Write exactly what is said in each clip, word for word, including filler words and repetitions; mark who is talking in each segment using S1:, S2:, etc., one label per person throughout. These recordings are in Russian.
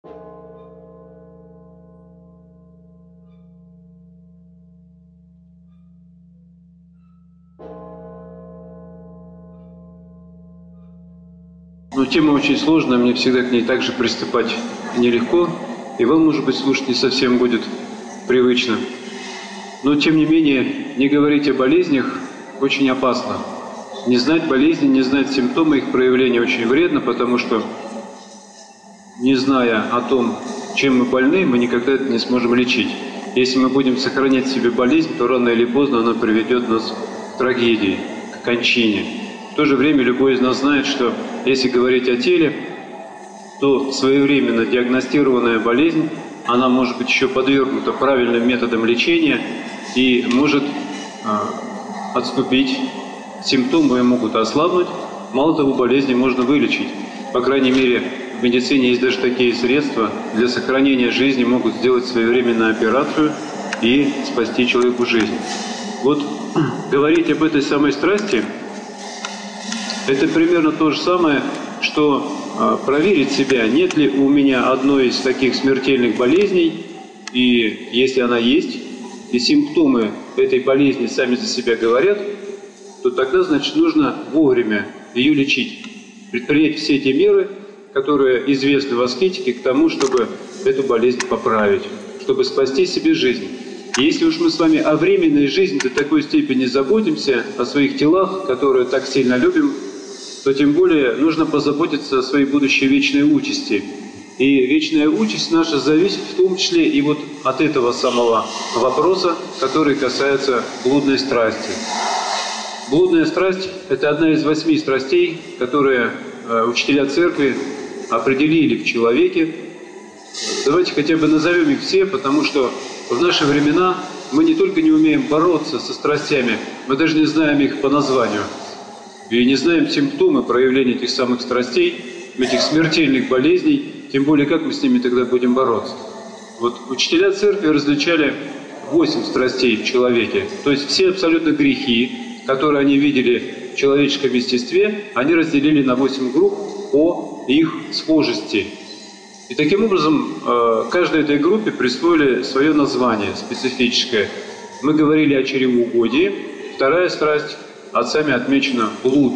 S1: Но тема очень сложная, мне всегда к ней также приступать нелегко, и вам, может быть, слушать не совсем будет привычно. Но, тем не менее, не говорить о болезнях очень опасно. Не знать болезни, не знать симптомы их проявления очень вредно, потому что, не зная о том, чем мы больны, мы никогда это не сможем лечить. Если мы будем сохранять в себе болезнь, то рано или поздно она приведет нас к трагедии, к кончине. В то же время любой из нас знает, что если говорить о теле, то своевременно диагностированная болезнь, она может быть еще подвергнута правильным методам лечения и может э, отступить, симптомы могут ослабнуть, мало того, болезни можно вылечить. По крайней мере, в медицине есть даже такие средства, для сохранения жизни могут сделать своевременную операцию и спасти человеку жизнь. Вот говорить об этой самой страсти – это примерно то же самое, что э, проверить себя, нет ли у меня одной из таких смертельных болезней, и если она есть, и симптомы этой болезни сами за себя говорят, то тогда, значит, нужно вовремя ее лечить, предпринять все те меры, которые известны в аскетике, к тому, чтобы эту болезнь поправить, чтобы спасти себе жизнь. И если уж мы с вами о временной жизни до такой степени заботимся, о своих телах, которые так сильно любим, то тем более нужно позаботиться о своей будущей вечной участи. И вечная участь наша зависит в том числе и вот от этого самого вопроса, который касается блудной страсти. Блудная страсть – это одна из восьми страстей, которые э, учителя церкви определили в человеке. Давайте хотя бы назовем их все, потому что в наши времена мы не только не умеем бороться со страстями, мы даже не знаем их по названию. И не знаем симптомы проявления этих самых страстей, этих смертельных болезней, тем более как мы с ними тогда будем бороться. Вот учителя церкви различали восемь страстей в человеке, то есть все абсолютно грехи, которые они видели в человеческом естестве, они разделили на восемь групп по их схожести. И таким образом каждой этой группе присвоили свое название специфическое. Мы говорили о чревоугодии, вторая страсть отцами отмечена блуд.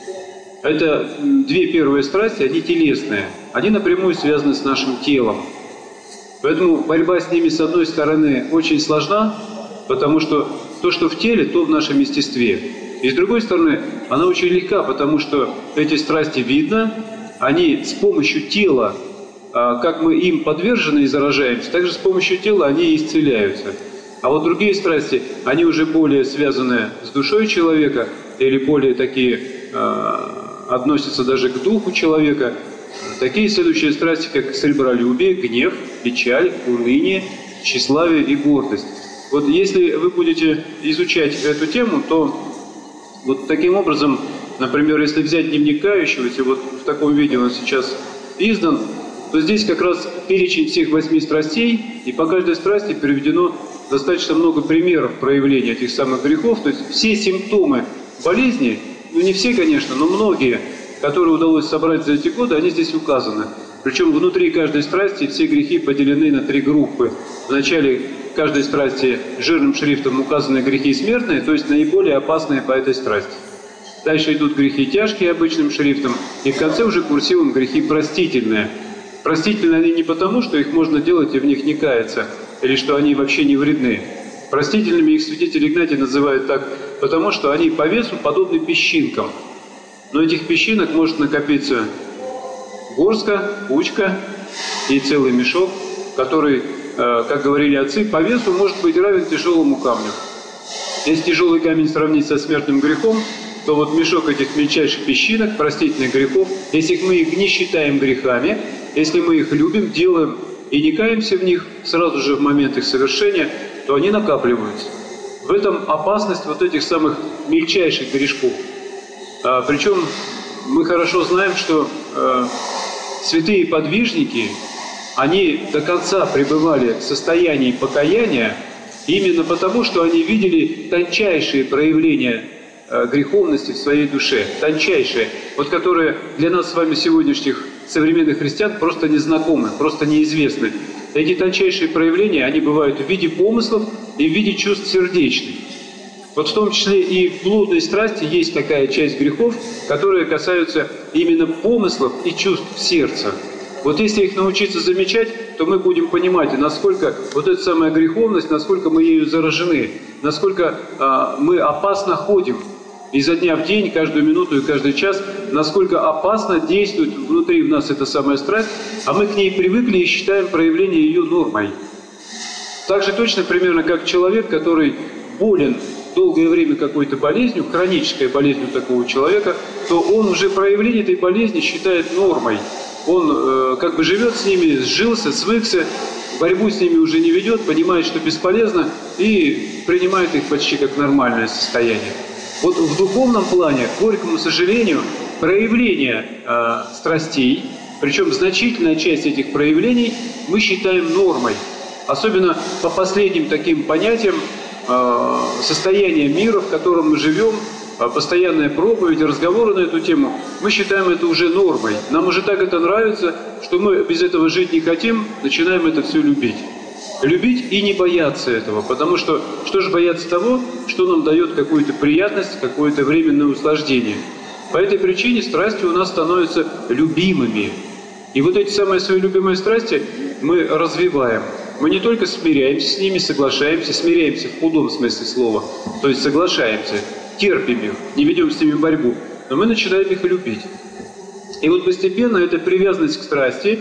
S1: Это две первые страсти, они телесные, они напрямую связаны с нашим телом. Поэтому борьба с ними, с одной стороны, очень сложна, потому что то, что в теле, то в нашем естестве. И с другой стороны, она очень легка, потому что эти страсти видно, они с помощью тела, как мы им подвержены и заражаемся, также с помощью тела они исцеляются. А вот другие страсти, они уже более связаны с душой человека или более такие э, относятся даже к духу человека. Такие следующие страсти, как сребролюбие, гнев, печаль, уныние, тщеславие и гордость. Вот если вы будете изучать эту тему, то вот таким образом, например, если взять дневник кающегося, вот в таком виде он сейчас издан, то здесь как раз перечень всех восьми страстей, и по каждой страсти приведено достаточно много примеров проявления этих самых грехов. То есть все симптомы болезни, ну не все, конечно, но многие, которые удалось собрать за эти годы, они здесь указаны. Причем внутри каждой страсти все грехи поделены на три группы. В начале каждой страсти жирным шрифтом указаны грехи смертные, то есть наиболее опасные по этой страсти. Дальше идут грехи тяжкие обычным шрифтом, и в конце уже курсивом грехи простительные. Простительные они не потому, что их можно делать и в них не каяться, или что они вообще не вредны. Простительными их святитель Игнатий называют так, потому что они по весу подобны песчинкам. Но этих песчинок может накопиться горстка, кучка и целый мешок, который, как говорили отцы, по весу может быть равен тяжелому камню. Если тяжелый камень сравнить со смертным грехом, то вот мешок этих мельчайших песчинок, простительных грехов, если мы их не считаем грехами, если мы их любим, делаем и не каемся в них сразу же в момент их совершения, то они накапливаются. В этом опасность вот этих самых мельчайших грешков. А, причем мы хорошо знаем, что э, святые подвижники, они до конца пребывали в состоянии покаяния именно потому, что они видели тончайшие проявления э, греховности в своей душе, тончайшие, вот которые для нас с вами сегодняшних современных христиан просто незнакомы, просто неизвестны. Эти тончайшие проявления, они бывают в виде помыслов и в виде чувств сердечных. Вот в том числе и в блудной страсти есть такая часть грехов, которые касаются именно помыслов и чувств сердца. Вот если их научиться замечать, то мы будем понимать, насколько вот эта самая греховность, насколько мы ею заражены, насколько а, мы опасно ходим изо дня в день, каждую минуту и каждый час, насколько опасно действует внутри в нас эта самая страсть, а мы к ней привыкли и считаем проявление ее нормой. Так же точно примерно как человек, который болен долгое время какой-то болезнью, хронической болезнью такого человека, то он уже проявление этой болезни считает нормой. Он э, как бы живет с ними, сжился, свыкся, борьбу с ними уже не ведет, понимает, что бесполезно, и принимает их почти как нормальное состояние. Вот в духовном плане, к горькому сожалению, проявление э, страстей, причем значительная часть этих проявлений мы считаем нормой. Особенно по последним таким понятиям, состояние мира, в котором мы живем, постоянная проповедь, разговоры на эту тему, мы считаем это уже нормой. Нам уже так это нравится, что мы без этого жить не хотим, начинаем это все любить. Любить и не бояться этого, потому что что же бояться того, что нам дает какую-то приятность, какое-то временное услаждение. По этой причине страсти у нас становятся любимыми. И вот эти самые свои любимые страсти мы развиваем. Мы не только смиряемся с ними, соглашаемся, смиряемся в худом смысле слова, то есть соглашаемся, терпим их, не ведем с ними борьбу, но мы начинаем их любить. И вот постепенно эта привязанность к страсти,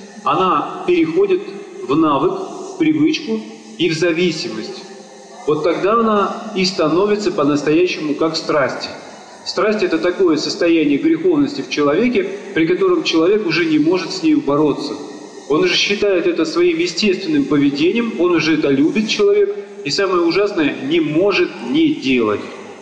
S1: она переходит в навык, в привычку и в зависимость. Вот тогда она и становится по-настоящему как страсть. Страсть – это такое состояние греховности в человеке, при котором человек уже не может с ней бороться. Он уже считает это своим естественным поведением, он уже это любит, человек, и самое ужасное – не может не делать.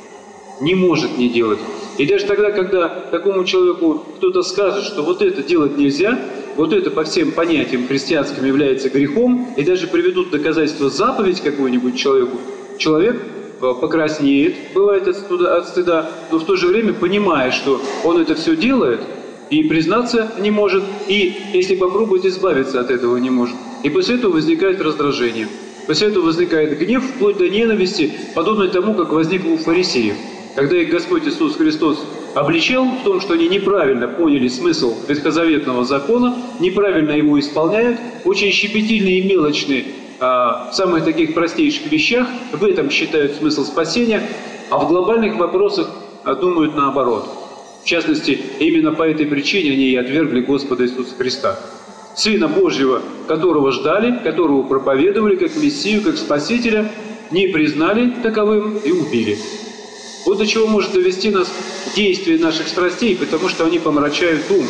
S1: Не может не делать. И даже тогда, когда такому человеку кто-то скажет, что вот это делать нельзя, вот это по всем понятиям христианским является грехом, и даже приведут доказательства заповедь какую-нибудь человеку, человек покраснеет, бывает от стыда, от стыда, но в то же время понимая, что он это все делает, и признаться не может, и если попробует избавиться от этого не может. И после этого возникает раздражение. После этого возникает гнев, вплоть до ненависти, подобно тому, как возникло у фарисеев. Когда их Господь Иисус Христос обличал в том, что они неправильно поняли смысл ветхозаветного закона, неправильно его исполняют, очень щепетильные и мелочные, а, в самых таких простейших вещах, в этом считают смысл спасения, а в глобальных вопросах а, думают наоборот. В частности, именно по этой причине они и отвергли Господа Иисуса Христа. Сына Божьего, которого ждали, которого проповедовали как Мессию, как Спасителя, не признали таковым и убили. Вот до чего может довести нас действие наших страстей, потому что они помрачают ум.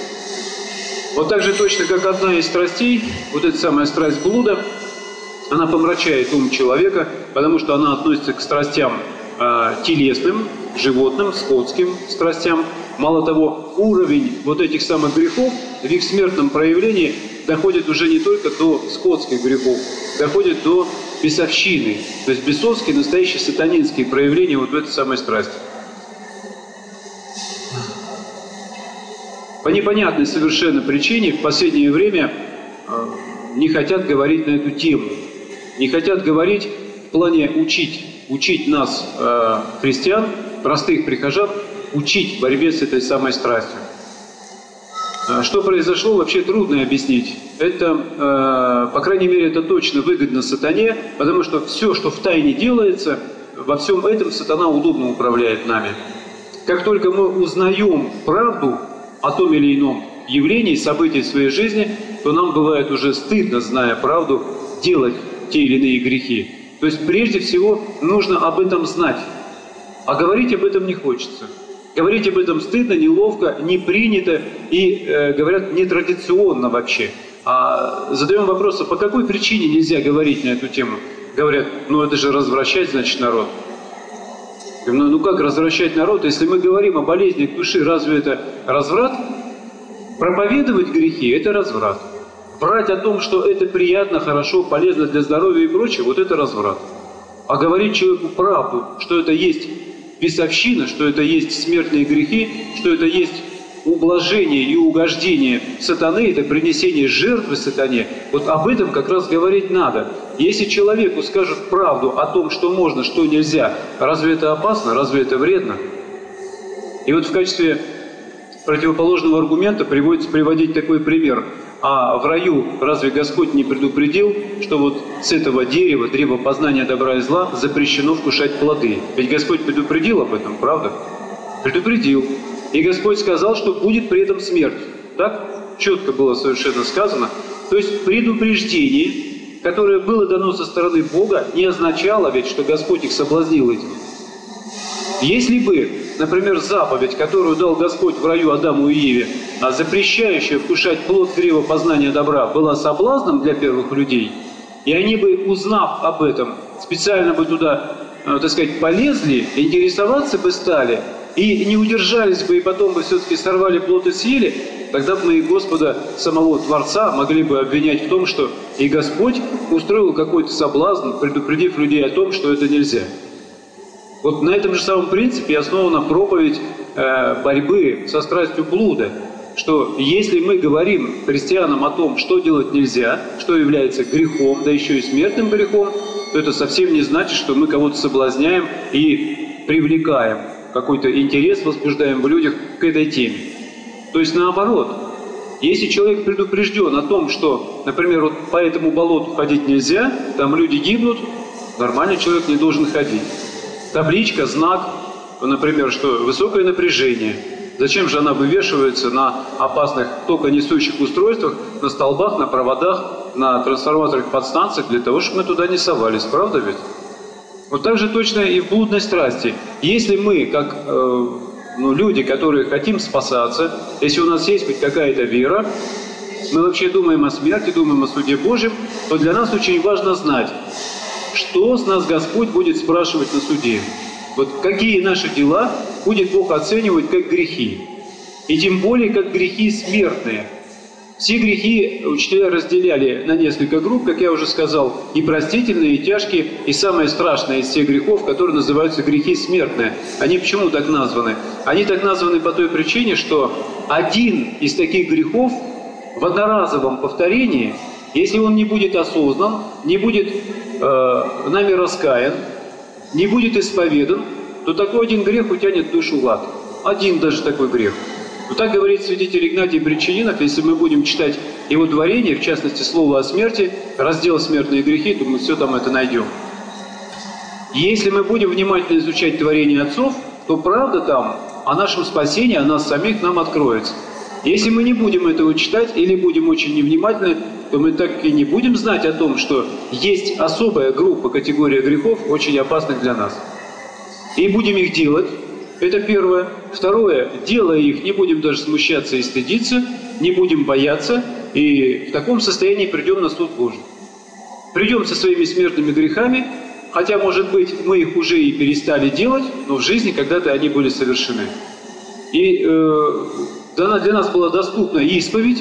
S1: Вот так же точно, как одна из страстей, вот эта самая страсть блуда, она помрачает ум человека, потому что она относится к страстям э, телесным, животным, скотским страстям. Мало того, уровень вот этих самых грехов в их смертном проявлении доходит уже не только до скотских грехов, доходит до бесовщины. То есть бесовские, настоящие сатанинские проявления вот в этой самой страсти. По непонятной совершенно причине в последнее время э, не хотят говорить на эту тему. Не хотят говорить в плане учить, учить нас, э, христиан, простых прихожан, учить в борьбе с этой самой страстью. Что произошло, вообще трудно объяснить. Это, э, по крайней мере, это точно выгодно сатане, потому что все, что в тайне делается, во всем этом сатана удобно управляет нами. Как только мы узнаем правду о том или ином явлении, событии в своей жизни, то нам бывает уже стыдно, зная правду, делать те или иные грехи. То есть прежде всего нужно об этом знать, а говорить об этом не хочется. Говорить об этом стыдно, неловко, не принято и, э, говорят, нетрадиционно вообще. А задаем вопрос, а по какой причине нельзя говорить на эту тему? Говорят, ну это же развращать, значит, народ. Говорим, ну, ну как развращать народ, если мы говорим о болезнях души, разве это разврат? Проповедовать грехи – это разврат. Брать о том, что это приятно, хорошо, полезно для здоровья и прочее – вот это разврат. А говорить человеку правду, что это есть бесовщина, что это есть смертные грехи, что это есть ублажение и угождение сатаны, это принесение жертвы сатане, вот об этом как раз говорить надо. Если человеку скажут правду о том, что можно, что нельзя, разве это опасно, разве это вредно? И вот в качестве противоположного аргумента приводится приводить такой пример. А в раю разве Господь не предупредил, что вот с этого дерева, древа познания добра и зла, запрещено вкушать плоды? Ведь Господь предупредил об этом, правда? Предупредил. И Господь сказал, что будет при этом смерть. Так четко было совершенно сказано. То есть предупреждение, которое было дано со стороны Бога, не означало ведь, что Господь их соблазнил этим. Если бы, например, заповедь, которую дал Господь в раю Адаму и Еве, а запрещающая вкушать плод древа познания добра, была соблазном для первых людей, и они бы, узнав об этом, специально бы туда, так сказать, полезли, интересоваться бы стали, и не удержались бы, и потом бы все-таки сорвали плод и съели, тогда бы мы и Господа, самого Творца, могли бы обвинять в том, что и Господь устроил какой-то соблазн, предупредив людей о том, что это нельзя. Вот на этом же самом принципе основана проповедь э, борьбы со страстью блуда, что если мы говорим христианам о том, что делать нельзя, что является грехом, да еще и смертным грехом, то это совсем не значит, что мы кого-то соблазняем и привлекаем, какой-то интерес возбуждаем в людях к этой теме. То есть наоборот, если человек предупрежден о том, что, например, вот по этому болоту ходить нельзя, там люди гибнут, нормальный человек не должен ходить. Табличка, знак, например, что высокое напряжение. Зачем же она вывешивается на опасных токонесущих устройствах, на столбах, на проводах, на трансформаторных подстанциях, для того, чтобы мы туда не совались, правда ведь? Вот так же точно и в блудной страсти. Если мы, как э, ну, люди, которые хотим спасаться, если у нас есть хоть какая-то вера, мы вообще думаем о смерти, думаем о суде Божьем, то для нас очень важно знать, что с нас Господь будет спрашивать на суде. Вот какие наши дела будет Бог оценивать как грехи. И тем более, как грехи смертные. Все грехи учителя разделяли на несколько групп, как я уже сказал, и простительные, и тяжкие, и самое страшное из всех грехов, которые называются грехи смертные. Они почему так названы? Они так названы по той причине, что один из таких грехов в одноразовом повторении, если он не будет осознан, не будет э, нами раскаян, не будет исповедан, то такой один грех утянет душу в ад. Один даже такой грех. Но так говорит святитель Игнатий Брянчанинов, если мы будем читать его творение, в частности, слово о смерти, раздел «Смертные грехи», то мы все там это найдем. Если мы будем внимательно изучать творение отцов, то правда там о нашем спасении, о нас самих нам откроется. Если мы не будем этого читать или будем очень невнимательны, то мы так и не будем знать о том, что есть особая группа, категория грехов, очень опасных для нас. И будем их делать. Это первое. Второе. Делая их, не будем даже смущаться и стыдиться, не будем бояться, и в таком состоянии придем на суд Божий. Придем со своими смертными грехами, хотя, может быть, мы их уже и перестали делать, но в жизни когда-то они были совершены. И э, для нас была доступна исповедь.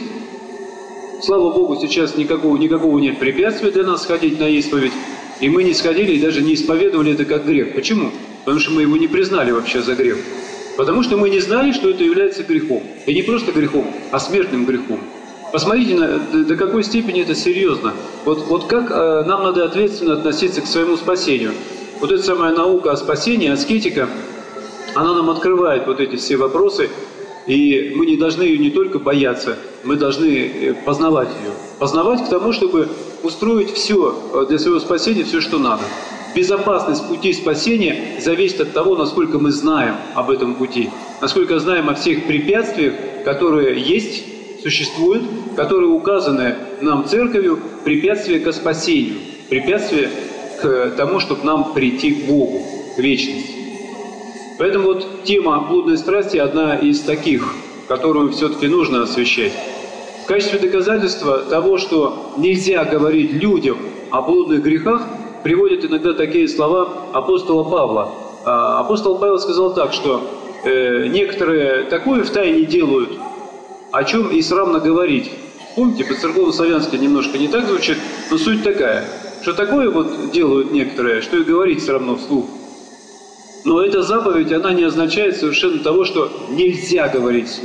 S1: Слава Богу, сейчас никакого, никакого нет препятствия для нас сходить на исповедь. И мы не сходили и даже не исповедовали это как грех. Почему? Потому что мы его не признали вообще за грех. Потому что мы не знали, что это является грехом. И не просто грехом, а смертным грехом. Посмотрите, на, до, до какой степени это серьезно. Вот, вот как э, нам надо ответственно относиться к своему спасению. Вот эта самая наука о спасении, аскетика, она нам открывает вот эти все вопросы. И мы не должны ее не только бояться, мы должны познавать ее. Познавать к тому, чтобы устроить все для своего спасения, все, что надо. Безопасность пути спасения зависит от того, насколько мы знаем об этом пути, насколько знаем о всех препятствиях, которые есть, существуют, которые указаны нам Церковью, препятствия к спасению, препятствия к тому, чтобы нам прийти к Богу, к вечности. Поэтому вот тема блудной страсти одна из таких, которую все-таки нужно освещать. В качестве доказательства того, что нельзя говорить людям о блудных грехах, приводят иногда такие слова апостола Павла. Апостол Павел сказал так, что э, некоторые такое втайне делают, о чем и срамно говорить. Помните, по-церковно-славянски немножко не так звучит, но суть такая, что такое вот делают некоторые, что и говорить срамно вслух. Но эта заповедь, она не означает совершенно того, что нельзя говорить вслух.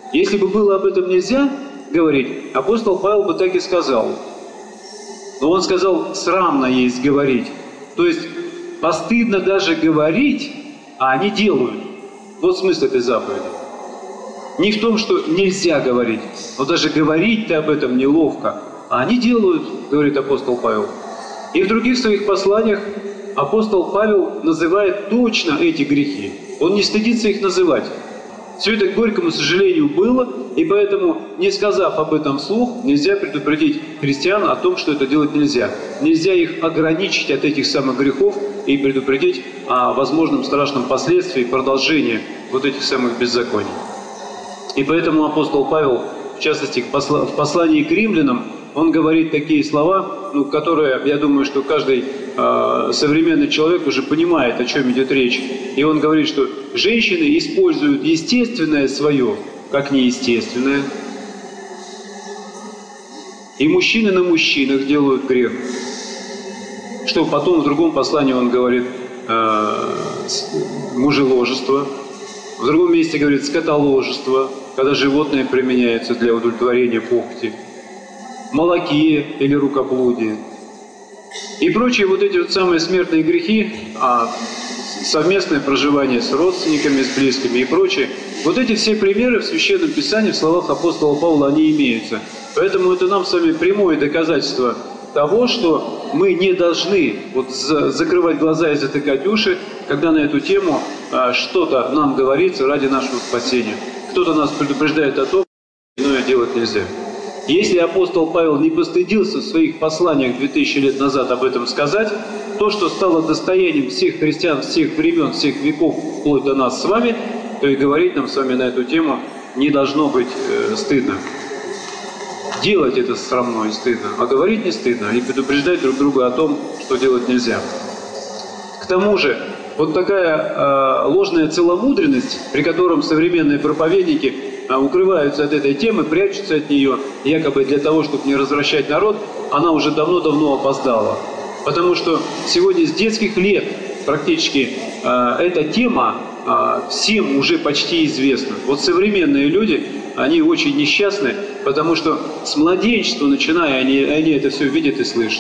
S1: Если бы было об этом нельзя говорить, апостол Павел бы так и сказал. Но он сказал, срамно есть говорить. То есть постыдно даже говорить, а они делают. Вот смысл этой заповеди. Не в том, что нельзя говорить, но даже говорить-то об этом неловко. А они делают, говорит апостол Павел. И в других своих посланиях апостол Павел называет точно эти грехи. Он не стыдится их называть. Все это, к горькому сожалению, было, и поэтому, не сказав об этом вслух, нельзя предупредить христиан о том, что это делать нельзя. Нельзя их ограничить от этих самых грехов и предупредить о возможном страшном последствии продолжения вот этих самых беззаконий. И поэтому апостол Павел, в частности, в послании к римлянам, он говорит такие слова, ну, которые, я думаю, что каждый э, современный человек уже понимает, о чем идет речь. И он говорит, что женщины используют естественное свое, как неестественное. И мужчины на мужчинах делают грех. Что потом в другом послании он говорит э, мужеложество. В другом месте говорит скотоложество, когда животные применяются для удовлетворения похоти. Молокие или рукоблудие. И прочие вот эти вот самые смертные грехи, а совместное проживание с родственниками, с близкими и прочее. Вот эти все примеры в Священном Писании, в словах апостола Павла, они имеются. Поэтому это нам с вами прямое доказательство того, что мы не должны вот закрывать глаза и затыкать уши, когда на эту тему а, что-то нам говорится ради нашего спасения. Кто-то нас предупреждает о том, что иное делать нельзя. Если апостол Павел не постыдился в своих посланиях две тысячи лет назад об этом сказать, то, что стало достоянием всех христиан, всех времен, всех веков, вплоть до нас с вами, то и говорить нам с вами на эту тему не должно быть э, стыдно. Делать это срамно и стыдно, а говорить не стыдно, и предупреждать друг друга о том, что делать нельзя. К тому же, вот такая э, ложная целомудренность, при котором современные проповедники укрываются от этой темы, прячутся от нее, якобы для того, чтобы не развращать народ, она уже давно-давно опоздала. Потому что сегодня с детских лет практически э, эта тема э, всем уже почти известна. Вот современные люди, они очень несчастны, потому что с младенчества начиная, они, они это все видят и слышат.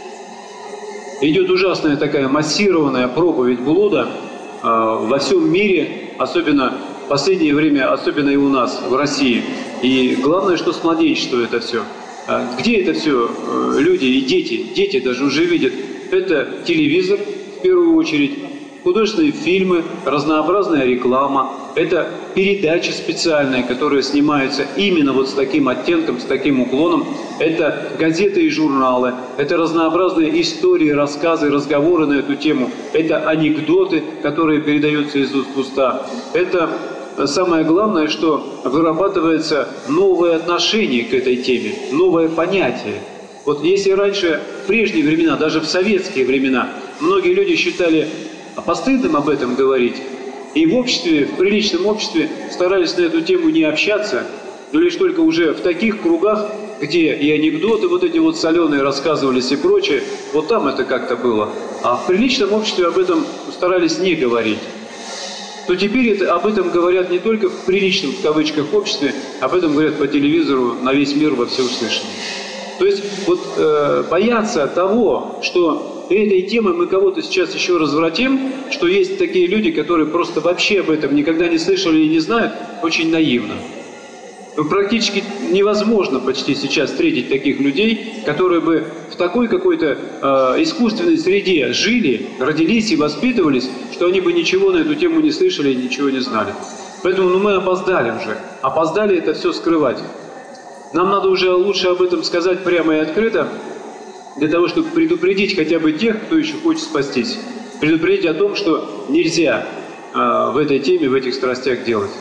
S1: Идет ужасная такая массированная проповедь блуда э, во всем мире, особенно в последнее время, особенно и у нас, в России. И главное, что с младенчества это все. Где это все люди и дети, дети даже уже видят? Это телевизор, в первую очередь, художественные фильмы, разнообразная реклама. Это передачи специальные, которые снимаются именно вот с таким оттенком, с таким уклоном. Это газеты и журналы. Это разнообразные истории, рассказы, разговоры на эту тему. Это анекдоты, которые передаются из уст в уста. Это самое главное, что вырабатывается новое отношение к этой теме, новое понятие. Вот если раньше, в прежние времена, даже в советские времена, многие люди считали постыдным об этом говорить, и в обществе, в приличном обществе старались на эту тему не общаться, но лишь только уже в таких кругах, где и анекдоты вот эти вот соленые рассказывались и прочее, вот там это как-то было. А в приличном обществе об этом старались не говорить. То теперь это, об этом говорят не только в приличном, в кавычках, обществе, об этом говорят по телевизору на весь мир во всеуслышание. То есть вот э, бояться того, что этой темой мы кого-то сейчас еще развратим, что есть такие люди, которые просто вообще об этом никогда не слышали и не знают, очень наивно. Ну, практически невозможно почти сейчас встретить таких людей, которые бы в такой какой-то э, искусственной среде жили, родились и воспитывались, что они бы ничего на эту тему не слышали и ничего не знали. Поэтому ну, мы опоздали уже. Опоздали это все скрывать. Нам надо уже лучше об этом сказать прямо и открыто, для того, чтобы предупредить хотя бы тех, кто еще хочет спастись. Предупредить о том, что нельзя э, в этой теме, в этих страстях делать.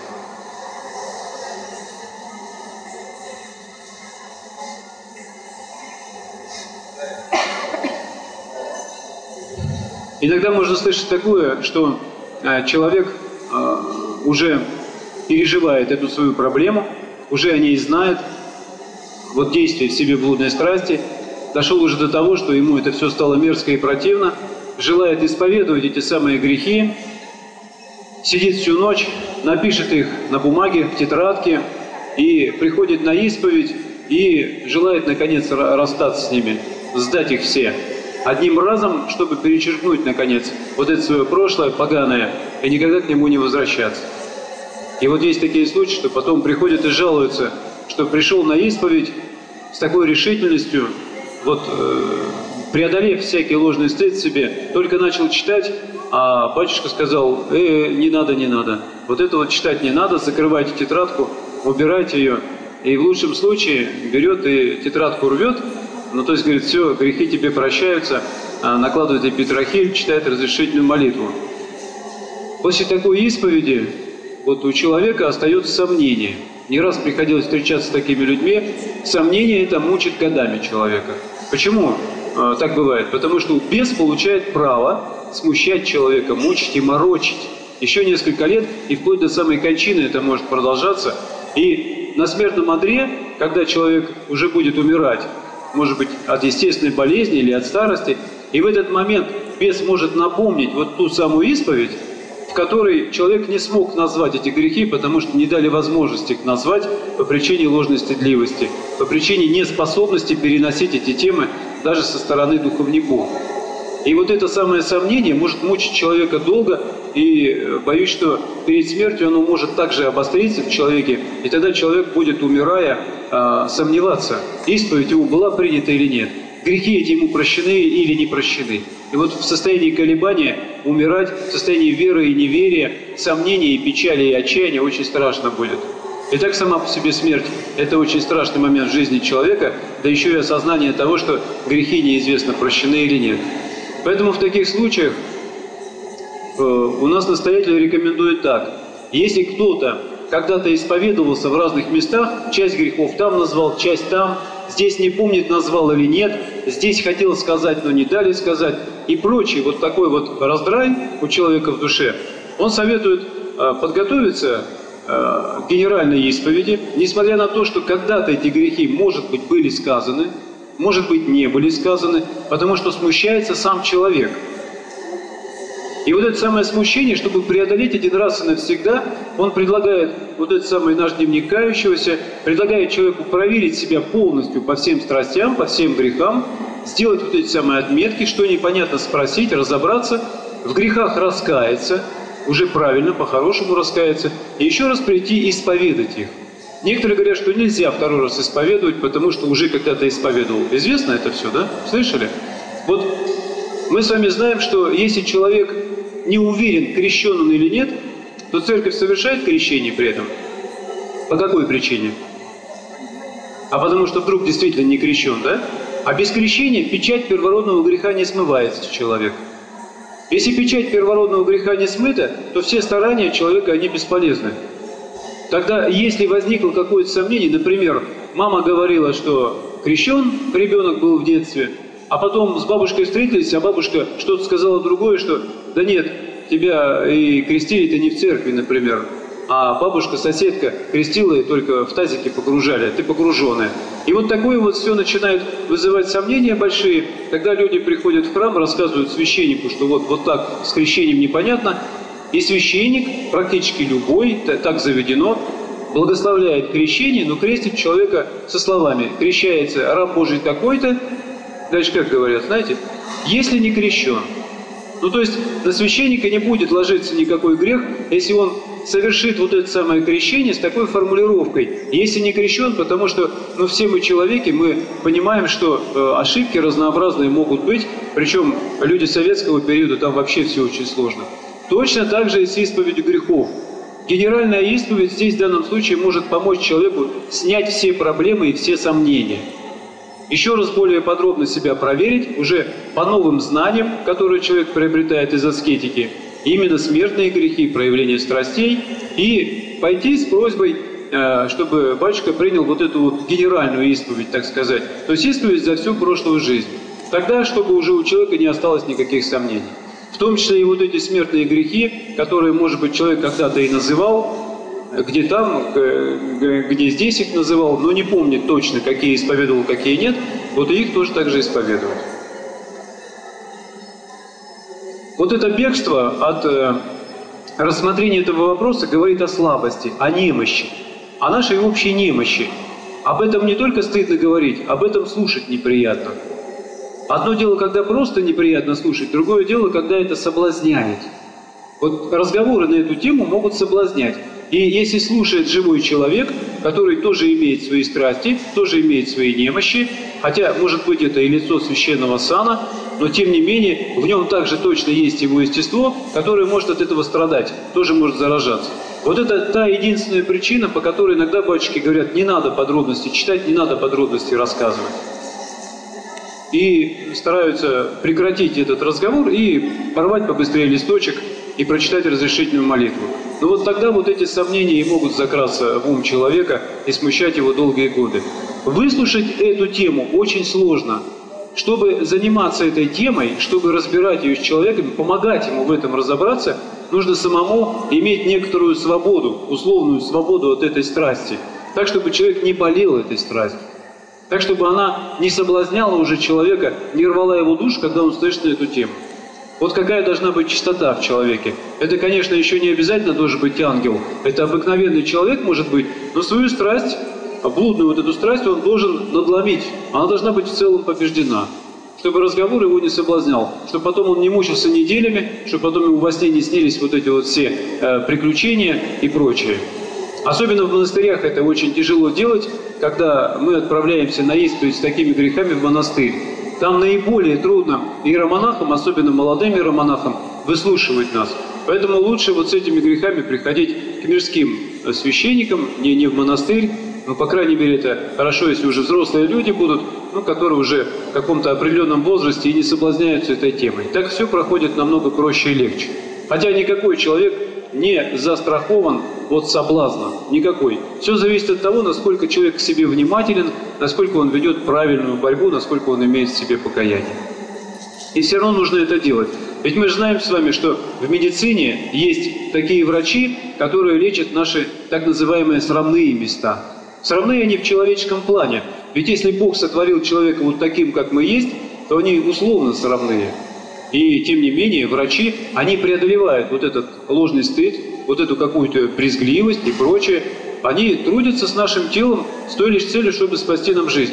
S1: Иногда можно слышать такое, что э, человек э, уже переживает эту свою проблему, уже о ней знает, вот действие в себе блудной страсти, дошел уже до того, что ему это все стало мерзко и противно, желает исповедовать эти самые грехи, сидит всю ночь, напишет их на бумаге, в тетрадке, и приходит на исповедь и желает, наконец, расстаться с ними, сдать их все. Одним разом, чтобы перечеркнуть, наконец, вот это свое прошлое поганое и никогда к нему не возвращаться. И вот есть такие случаи, что потом приходят и жалуются, что пришел на исповедь с такой решительностью, вот э, преодолев всякий ложный стыд в себе, только начал читать, а батюшка сказал: э, не надо, не надо. Вот это вот читать не надо, закрывайте тетрадку, убирайте ее. И в лучшем случае берет и тетрадку рвет, ну то есть говорит: все, грехи тебе прощаются, накладывает эпитрахиль, читает разрешительную молитву. После такой исповеди вот у человека остается сомнение. Не раз приходилось встречаться с такими людьми. Сомнение это мучит годами человека. Почему э, так бывает? Потому что бес получает право смущать человека, мучить и морочить. Еще несколько лет, и вплоть до самой кончины это может продолжаться. И на смертном одре, когда человек уже будет умирать, может быть, от естественной болезни или от старости, и в этот момент бес может напомнить вот ту самую исповедь, в которой человек не смог назвать эти грехи, потому что не дали возможности их назвать по причине ложной стыдливости, по причине неспособности переносить эти темы даже со стороны духовников. И вот это самое сомнение может мучить человека долго, и боюсь, что перед смертью оно может также обостриться в человеке, и тогда человек будет, умирая, сомневаться, исповедь его была принята или нет, грехи эти ему прощены или не прощены. И вот в состоянии колебания умирать, в состоянии веры и неверия, сомнений, и печали, и отчаяния очень страшно будет. И так сама по себе смерть – это очень страшный момент в жизни человека, да еще и осознание того, что грехи неизвестно, прощены или нет. Поэтому в таких случаях э, у нас настоятель рекомендует так. Если кто-то когда-то исповедовался в разных местах, часть грехов там назвал, часть там, здесь не помнит, назвал или нет, здесь хотел сказать, но не дали сказать, и прочий вот такой вот раздрай у человека в душе, он советует э, подготовиться э, к генеральной исповеди, несмотря на то, что когда-то эти грехи, может быть, были сказаны, может быть, не были сказаны, потому что смущается сам человек. И вот это самое смущение, чтобы преодолеть один раз и навсегда, он предлагает, вот этот самый наш дневник кающегося, предлагает человеку проверить себя полностью по всем страстям, по всем грехам, сделать вот эти самые отметки, что непонятно спросить, разобраться, в грехах раскаяться, уже правильно, по-хорошему раскаяться, и еще раз прийти и исповедать их. Некоторые говорят, что нельзя второй раз исповедовать, потому что уже когда-то исповедовал. Известно это все, да? Слышали? Вот мы с вами знаем, что если человек не уверен, крещен он или нет, то церковь совершает крещение при этом. По какой причине? А потому что вдруг действительно не крещен, да? А без крещения печать первородного греха не смывается с человека. Если печать первородного греха не смыта, то все старания человека, они бесполезны. Тогда, если возникло какое-то сомнение, например, мама говорила, что крещен ребенок был в детстве, а потом с бабушкой встретились, а бабушка что-то сказала другое, что да нет, тебя и крестили-то не в церкви, например, а бабушка, соседка крестила и только в тазике погружали, ты погруженная. И вот такое вот все начинает вызывать сомнения большие. Тогда люди приходят в храм, рассказывают священнику, что вот, вот так с крещением непонятно. И священник, практически любой, так заведено, благословляет крещение, но крестит человека со словами: крещается раб Божий такой-то, дальше как говорят, знаете, если не крещен. Ну то есть на священника не будет ложиться никакой грех, если он совершит вот это самое крещение с такой формулировкой: если не крещен, потому что ну, все мы человеки, мы понимаем, что э, ошибки разнообразные могут быть, причем люди советского периода, там вообще все очень сложно. Точно так же и с исповедью грехов. Генеральная исповедь здесь в данном случае может помочь человеку снять все проблемы и все сомнения. Еще раз более подробно себя проверить, уже по новым знаниям, которые человек приобретает из аскетики, именно смертные грехи, проявление страстей, и пойти с просьбой, чтобы батюшка принял вот эту вот генеральную исповедь, так сказать, то есть исповедь за всю прошлую жизнь. Тогда, чтобы уже у человека не осталось никаких сомнений. В том числе и вот эти смертные грехи, которые, может быть, человек когда-то и называл, где там, где здесь их называл, но не помнит точно, какие исповедовал, какие нет, вот и их тоже так же исповедовать. Вот это бегство от рассмотрения этого вопроса говорит о слабости, о немощи. о нашей общей немощи. Об этом не только стыдно говорить, об этом слушать неприятно. Одно дело, когда просто неприятно слушать, другое дело, когда это соблазняет. Вот разговоры на эту тему могут соблазнять. И если слушает живой человек, который тоже имеет свои страсти, тоже имеет свои немощи, хотя, может быть, это и лицо священного сана, но, тем не менее, в нем также точно есть его естество, которое может от этого страдать, тоже может заражаться. Вот это та единственная причина, по которой иногда батюшки говорят, не надо подробности читать, не надо подробности рассказывать. И стараются прекратить этот разговор и порвать побыстрее листочек и прочитать разрешительную молитву. Но вот тогда вот эти сомнения и могут закрасться в ум человека и смущать его долгие годы. Выслушать эту тему очень сложно. Чтобы заниматься этой темой, чтобы разбирать ее с человеком, помогать ему в этом разобраться, нужно самому иметь некоторую свободу, условную свободу от этой страсти. Так, чтобы человек не болел этой страстью. Так, чтобы она не соблазняла уже человека, не рвала его душу, когда он слышит на эту тему. Вот какая должна быть чистота в человеке. Это, конечно, еще не обязательно должен быть ангел. Это обыкновенный человек, может быть, но свою страсть, блудную вот эту страсть, он должен надломить. Она должна быть в целом побеждена. Чтобы разговор его не соблазнял, чтобы потом он не мучился неделями, чтобы потом ему во сне не снились вот эти вот все э, приключения и прочее. Особенно в монастырях это очень тяжело делать, когда мы отправляемся на исповедь с такими грехами в монастырь. Там наиболее трудно иеромонахам, особенно молодым иеромонахам, выслушивать нас. Поэтому лучше вот с этими грехами приходить к мирским священникам, не, не в монастырь. Ну, по крайней мере, это хорошо, если уже взрослые люди будут, ну, которые уже в каком-то определенном возрасте и не соблазняются этой темой. Так все проходит намного проще и легче. Хотя никакой человек не застрахован от соблазна. Никакой. Все зависит от того, насколько человек к себе внимателен, насколько он ведет правильную борьбу, насколько он имеет в себе покаяние. И все равно нужно это делать. Ведь мы же знаем с вами, что в медицине есть такие врачи, которые лечат наши так называемые срамные места. Срамные они в человеческом плане. Ведь если Бог сотворил человека вот таким, как мы есть, то они условно срамные. И тем не менее врачи, они преодолевают вот этот ложный стыд, вот эту какую-то брезгливость и прочее. Они трудятся с нашим телом с той лишь целью, чтобы спасти нам жизнь.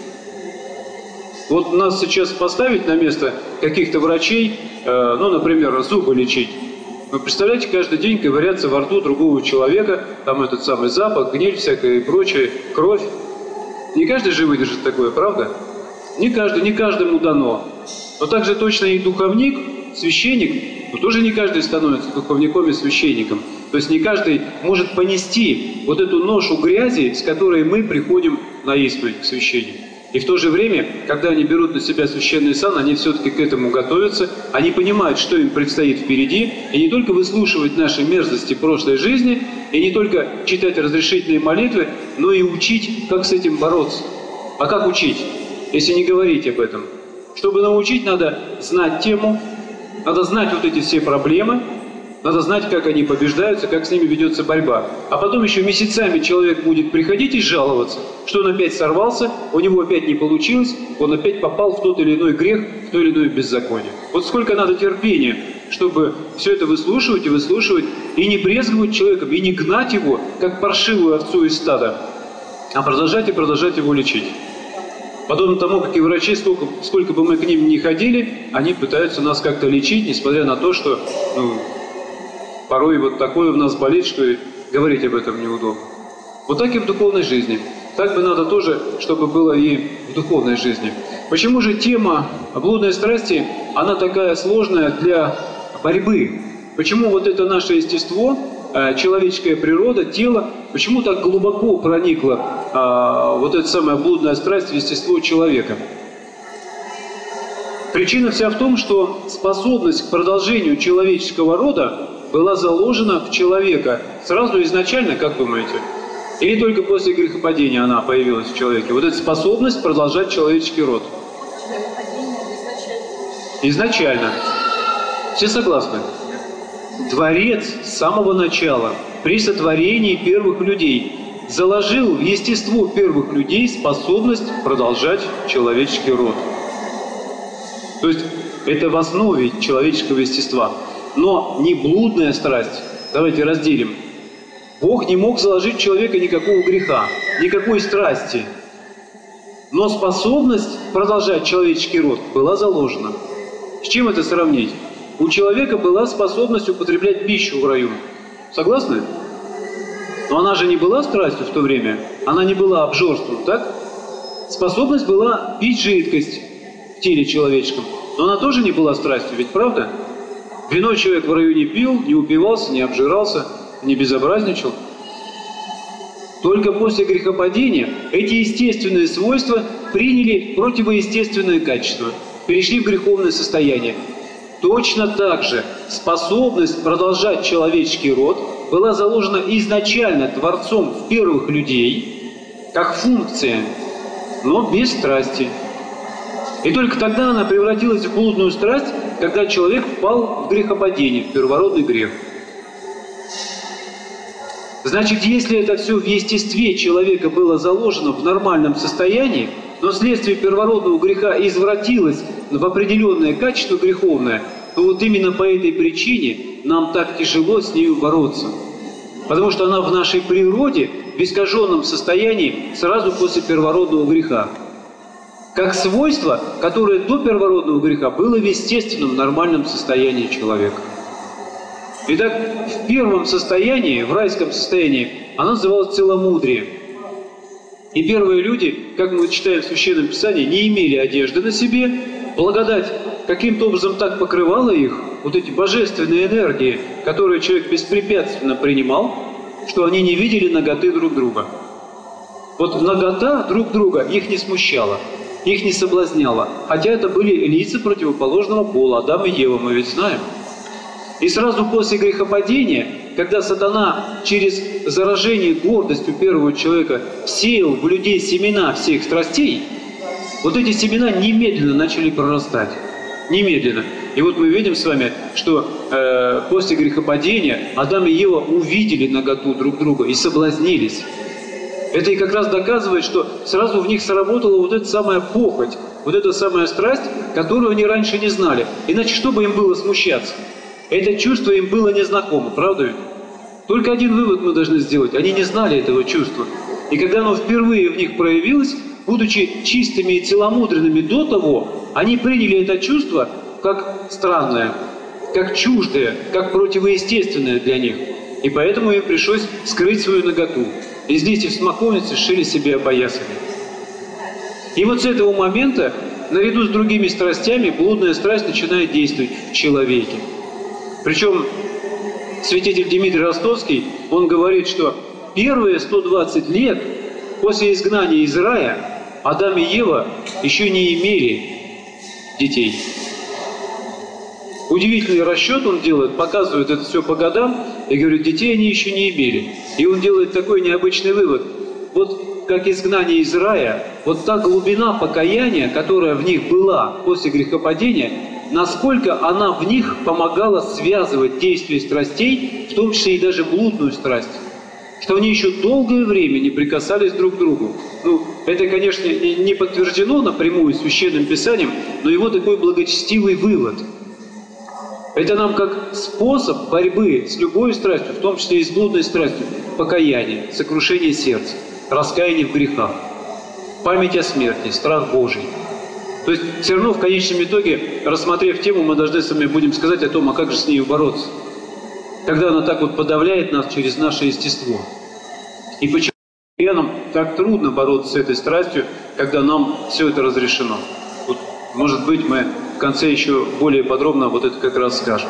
S1: Вот нас сейчас поставить на место каких-то врачей, э, ну, например, зубы лечить. Вы представляете, каждый день ковыряться во рту другого человека, там этот самый запах, гниль всякая и прочее, кровь. Не каждый же выдержит такое, правда? Не каждый, не каждому дано. Но также точно и духовник, священник, но тоже не каждый становится духовником и священником. То есть не каждый может понести вот эту ношу грязи, с которой мы приходим на исповедь к священнику. И в то же время, когда они берут на себя священный сан, они все-таки к этому готовятся, они понимают, что им предстоит впереди, и не только выслушивать наши мерзости прошлой жизни, и не только читать разрешительные молитвы, но и учить, как с этим бороться. А как учить, если не говорить об этом? Чтобы научить, надо знать тему, надо знать вот эти все проблемы, надо знать, как они побеждаются, как с ними ведется борьба. А потом еще месяцами человек будет приходить и жаловаться, что он опять сорвался, у него опять не получилось, он опять попал в тот или иной грех, в то или иное беззаконие. Вот сколько надо терпения, чтобы все это выслушивать и выслушивать, и не брезговать человеком, и не гнать его, как паршивую овцу из стада, а продолжать и продолжать его лечить. Подобно тому, как и врачи, сколько, сколько бы мы к ним ни ходили, они пытаются нас как-то лечить, несмотря на то, что ну, порой вот такое в нас болит, что и говорить об этом неудобно. Вот так и в духовной жизни. Так бы надо тоже, чтобы было и в духовной жизни. Почему же тема блудной страсти, она такая сложная для борьбы? Почему вот это наше естество, человеческая природа, тело, почему так глубоко проникла а, вот эта самая блудная страсть в естество человека? Причина вся в том, что способность к продолжению человеческого рода была заложена в человека сразу изначально, как думаете? Или только после грехопадения она появилась в человеке? Вот эта способность продолжать человеческий род. Изначально. Все согласны? Творец с самого начала, при сотворении первых людей, заложил в естество первых людей способность продолжать человеческий род. То есть это в основе человеческого естества. Но не блудная страсть, давайте разделим. Бог не мог заложить в человека никакого греха, никакой страсти. Но способность продолжать человеческий род была заложена. С чем это сравнить? У человека была способность употреблять пищу в раю. Согласны? Но она же не была страстью в то время, она не была обжорством, так? Способность была пить жидкость в теле человеческом, но она тоже не была страстью, ведь правда? Вино человек в раю не пил, не упивался, не обжирался, не безобразничал. Только после грехопадения эти естественные свойства приняли противоестественное качество, перешли в греховное состояние. Точно так же способность продолжать человеческий род была заложена изначально Творцом в первых людей, как функция, но без страсти. И только тогда она превратилась в блудную страсть, когда человек впал в грехопадение, в первородный грех. Значит, если это все в естестве человека было заложено в нормальном состоянии, но вследствие первородного греха извратилось в определенное качество греховное, то вот именно по этой причине нам так тяжело с нею бороться. Потому что она в нашей природе в искаженном состоянии сразу после первородного греха. Как свойство, которое до первородного греха было в естественном нормальном состоянии человека. Итак, в первом состоянии, в райском состоянии, она называлась целомудрие. И первые люди, как мы читаем в Священном Писании, не имели одежды на себе, благодать каким-то образом так покрывала их, вот эти божественные энергии, которые человек беспрепятственно принимал, что они не видели наготы друг друга. Вот нагота друг друга их не смущала, их не соблазняла, хотя это были лица противоположного пола, Адам и Ева, мы ведь знаем. И сразу после грехопадения, когда сатана через заражение гордостью первого человека сеял в людей семена всех страстей, вот эти семена немедленно начали прорастать. Немедленно. И вот мы видим с вами, что э, после грехопадения Адам и Ева увидели наготу друг друга и соблазнились. Это и как раз доказывает, что сразу в них сработала вот эта самая похоть, вот эта самая страсть, которую они раньше не знали. Иначе что бы им было смущаться? Это чувство им было незнакомо, правда ведь? Только один вывод мы должны сделать. Они не знали этого чувства. И когда оно впервые в них проявилось, будучи чистыми и целомудренными до того, они приняли это чувство как странное, как чуждое, как противоестественное для них. И поэтому им пришлось скрыть свою наготу. Из листьев смоковницы сшили себе опоясание. И вот с этого момента, наряду с другими страстями, блудная страсть начинает действовать в человеке. Причем святитель Дмитрий Ростовский, он говорит, что первые сто двадцать лет после изгнания из рая Адам и Ева еще не имели детей. Удивительный расчет он делает, показывает это все по годам, и говорит, детей они еще не имели. И он делает такой необычный вывод. Вот как изгнание из рая, вот та глубина покаяния, которая в них была после грехопадения, насколько она в них помогала связывать действия страстей, в том числе и даже блудную страсть. Что они еще долгое время не прикасались друг к другу. Ну, это, конечно, не подтверждено напрямую Священным Писанием, но его такой благочестивый вывод. Это нам как способ борьбы с любой страстью, в том числе и с блудной страстью, покаяние, сокрушение сердца, раскаяние в грехах, память о смерти, страх Божий. То есть все равно в конечном итоге, рассмотрев тему, мы должны с вами будем сказать о том, а как же с ней бороться. Когда она так вот подавляет нас через наше естество. И почему нам так трудно бороться с этой страстью, когда нам все это разрешено. Вот, может быть, мы в конце еще более подробно вот это как раз скажем.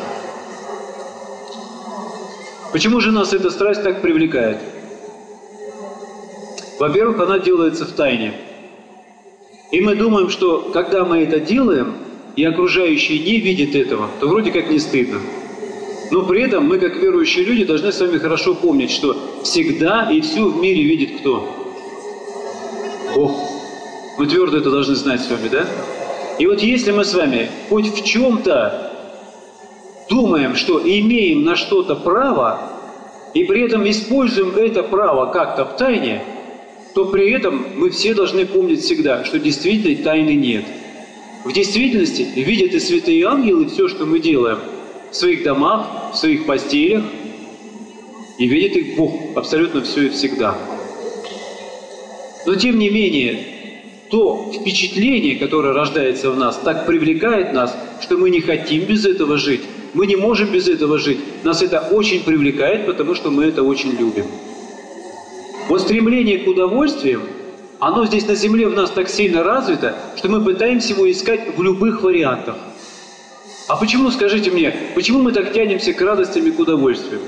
S1: Почему же нас эта страсть так привлекает? Во-первых, она делается в тайне. И мы думаем, что когда мы это делаем, и окружающие не видят этого, то вроде как не стыдно. Но при этом мы, как верующие люди, должны с вами хорошо помнить, что всегда и все в мире видит кто? Бог. Мы твердо это должны знать с вами, да? И вот если мы с вами хоть в чем-то думаем, что имеем на что-то право, и при этом используем это право как-то в тайне, то при этом мы все должны помнить всегда, что действительно тайны нет. В действительности видят и святые ангелы все, что мы делаем в своих домах, в своих постелях. И видит их Бог абсолютно все и всегда. Но тем не менее, то впечатление, которое рождается в нас, так привлекает нас, что мы не хотим без этого жить. Мы не можем без этого жить. Нас это очень привлекает, потому что мы это очень любим. Вот стремление к удовольствиям, оно здесь на земле в нас так сильно развито, что мы пытаемся его искать в любых вариантах. А почему, скажите мне, почему мы так тянемся к радостям и к удовольствиям?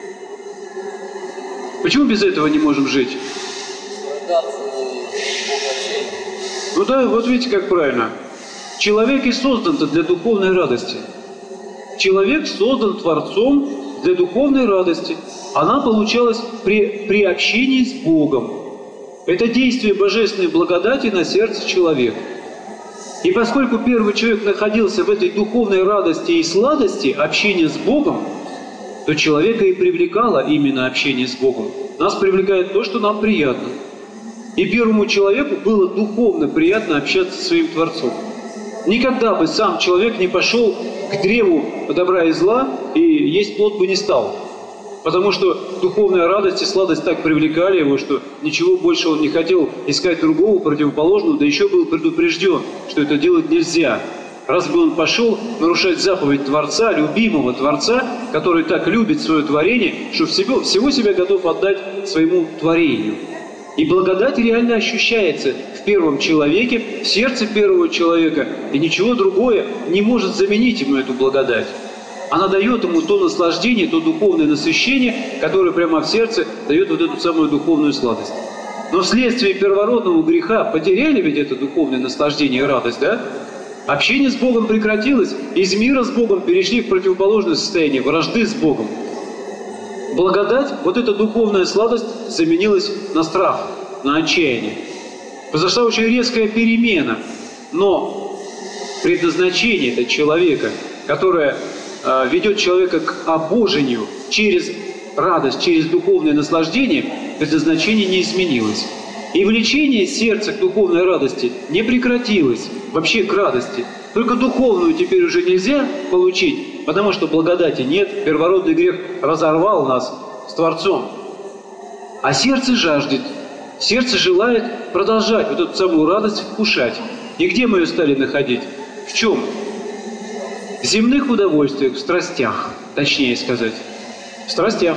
S1: Почему без этого не можем жить? Ну да, вот видите, как правильно. Человек и создан-то для духовной радости. Человек создан Творцом для духовной радости. Она получалась при, при общении с Богом. Это действие божественной благодати на сердце человека. И поскольку первый человек находился в этой духовной радости и сладости общения с Богом, то человека и привлекало именно общение с Богом. Нас привлекает то, что нам приятно. И первому человеку было духовно приятно общаться со своим Творцом. Никогда бы сам человек не пошел к древу добра и зла и есть плод бы не стал. Потому что духовная радость и сладость так привлекали его, что ничего больше он не хотел искать другого, противоположного, да еще был предупрежден, что это делать нельзя. Раз бы он пошел нарушать заповедь Творца, любимого Творца, который так любит свое творение, что всего, всего себя готов отдать своему творению. И благодать реально ощущается в первом человеке, в сердце первого человека, и ничего другое не может заменить ему эту благодать. Она дает ему то наслаждение, то духовное насыщение, которое прямо в сердце дает вот эту самую духовную сладость. Но вследствие первородного греха потеряли ведь это духовное наслаждение и радость, да? Общение с Богом прекратилось, из мира с Богом перешли в противоположное состояние, вражды с Богом. Благодать, вот эта духовная сладость, заменилась на страх, на отчаяние. Произошла очень резкая перемена, но предназначение этого человека, которое э, ведет человека к обожению через радость, через духовное наслаждение, предназначение не изменилось. И влечение сердца к духовной радости не прекратилось, вообще к радости. Только духовную теперь уже нельзя получить, потому что благодати нет, первородный грех разорвал нас с Творцом. А сердце жаждет, сердце желает продолжать вот эту самую радость вкушать. И где мы ее стали находить? В чем? В земных удовольствиях, в страстях, точнее сказать. В страстях.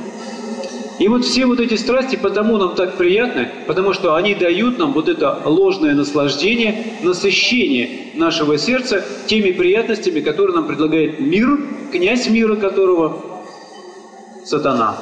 S1: И вот все вот эти страсти потому нам так приятны, потому что они дают нам вот это ложное наслаждение, насыщение нашего сердца теми приятностями, которые нам предлагает мир, князь мира которого – сатана.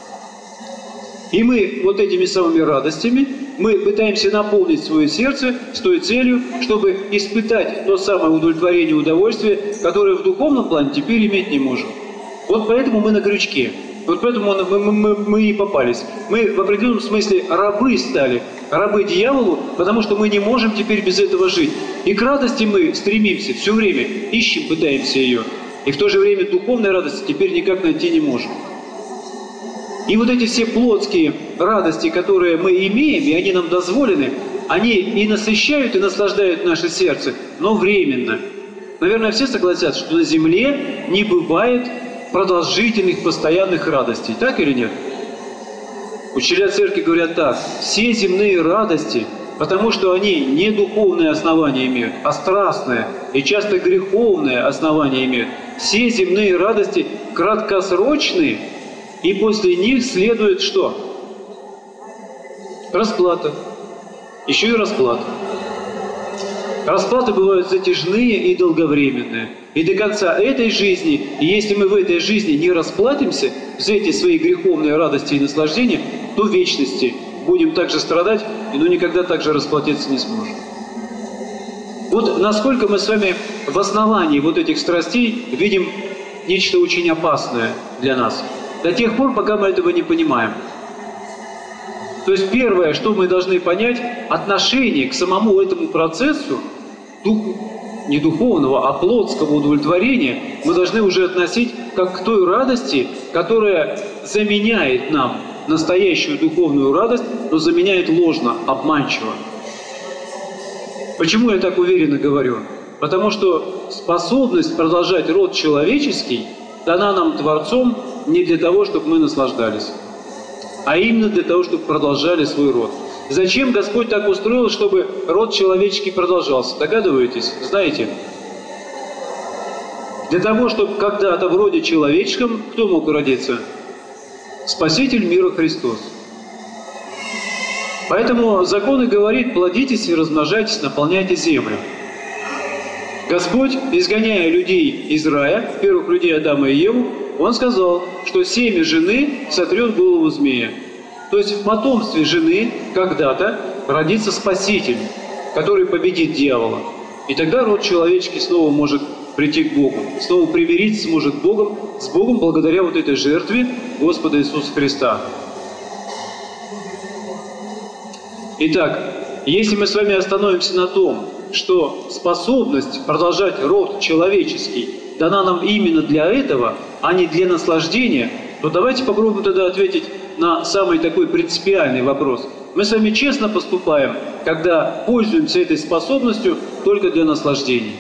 S1: И мы вот этими самыми радостями, мы пытаемся наполнить свое сердце с той целью, чтобы испытать то самое удовлетворение, удовольствие, которое в духовном плане теперь иметь не можем. Вот поэтому мы на крючке. Вот поэтому мы, мы, мы, мы и попались. Мы в определенном смысле рабы стали, рабы дьяволу, потому что мы не можем теперь без этого жить. И к радости мы стремимся все время, ищем, пытаемся ее. И в то же время духовной радости теперь никак найти не можем. И вот эти все плотские радости, которые мы имеем, и они нам дозволены, они и насыщают, и наслаждают наше сердце, но временно. Наверное, все согласятся, что на земле не бывает продолжительных, постоянных радостей. Так или нет? Учителя церкви говорят так: все земные радости, потому что они не духовное основание имеют, а страстное и часто греховное основание имеют. Все земные радости краткосрочные, и после них следует что? Расплата. Еще и расплата. Расплаты бывают затяжные и долговременные. И до конца этой жизни, и если мы в этой жизни не расплатимся за эти свои греховные радости и наслаждения, то в вечности будем также страдать, но никогда также расплатиться не сможем. Вот насколько мы с вами в основании вот этих страстей видим нечто очень опасное для нас. До тех пор, пока мы этого не понимаем. То есть первое, что мы должны понять, отношение к самому этому процессу, дух, не духовного, а плотского удовлетворения, мы должны уже относить как к той радости, которая заменяет нам настоящую духовную радость, но заменяет ложно, обманчиво. Почему я так уверенно говорю? Потому что способность продолжать род человеческий дана нам Творцом не для того, чтобы мы наслаждались, а именно для того, чтобы продолжали свой род. Зачем Господь так устроил, чтобы род человеческий продолжался? Догадываетесь? Знаете? Для того, чтобы когда-то в роде человеческом кто мог родиться? Спаситель мира Христос. Поэтому закон и говорит: плодитесь и размножайтесь, наполняйте землю. Господь, изгоняя людей из рая, первых людей Адама и Еву, Он сказал, что семя жены сотрет голову змея. То есть в потомстве жены когда-то родится Спаситель, который победит дьявола. И тогда род человеческий снова может прийти к Богу, снова примириться сможет с Богом, с Богом благодаря вот этой жертве Господа Иисуса Христа. Итак, если мы с вами остановимся на том, что способность продолжать род человеческий дана нам именно для этого, а не для наслаждения, то давайте попробуем тогда ответить на самый такой принципиальный вопрос. Мы с вами честно поступаем, когда пользуемся этой способностью только для наслаждения.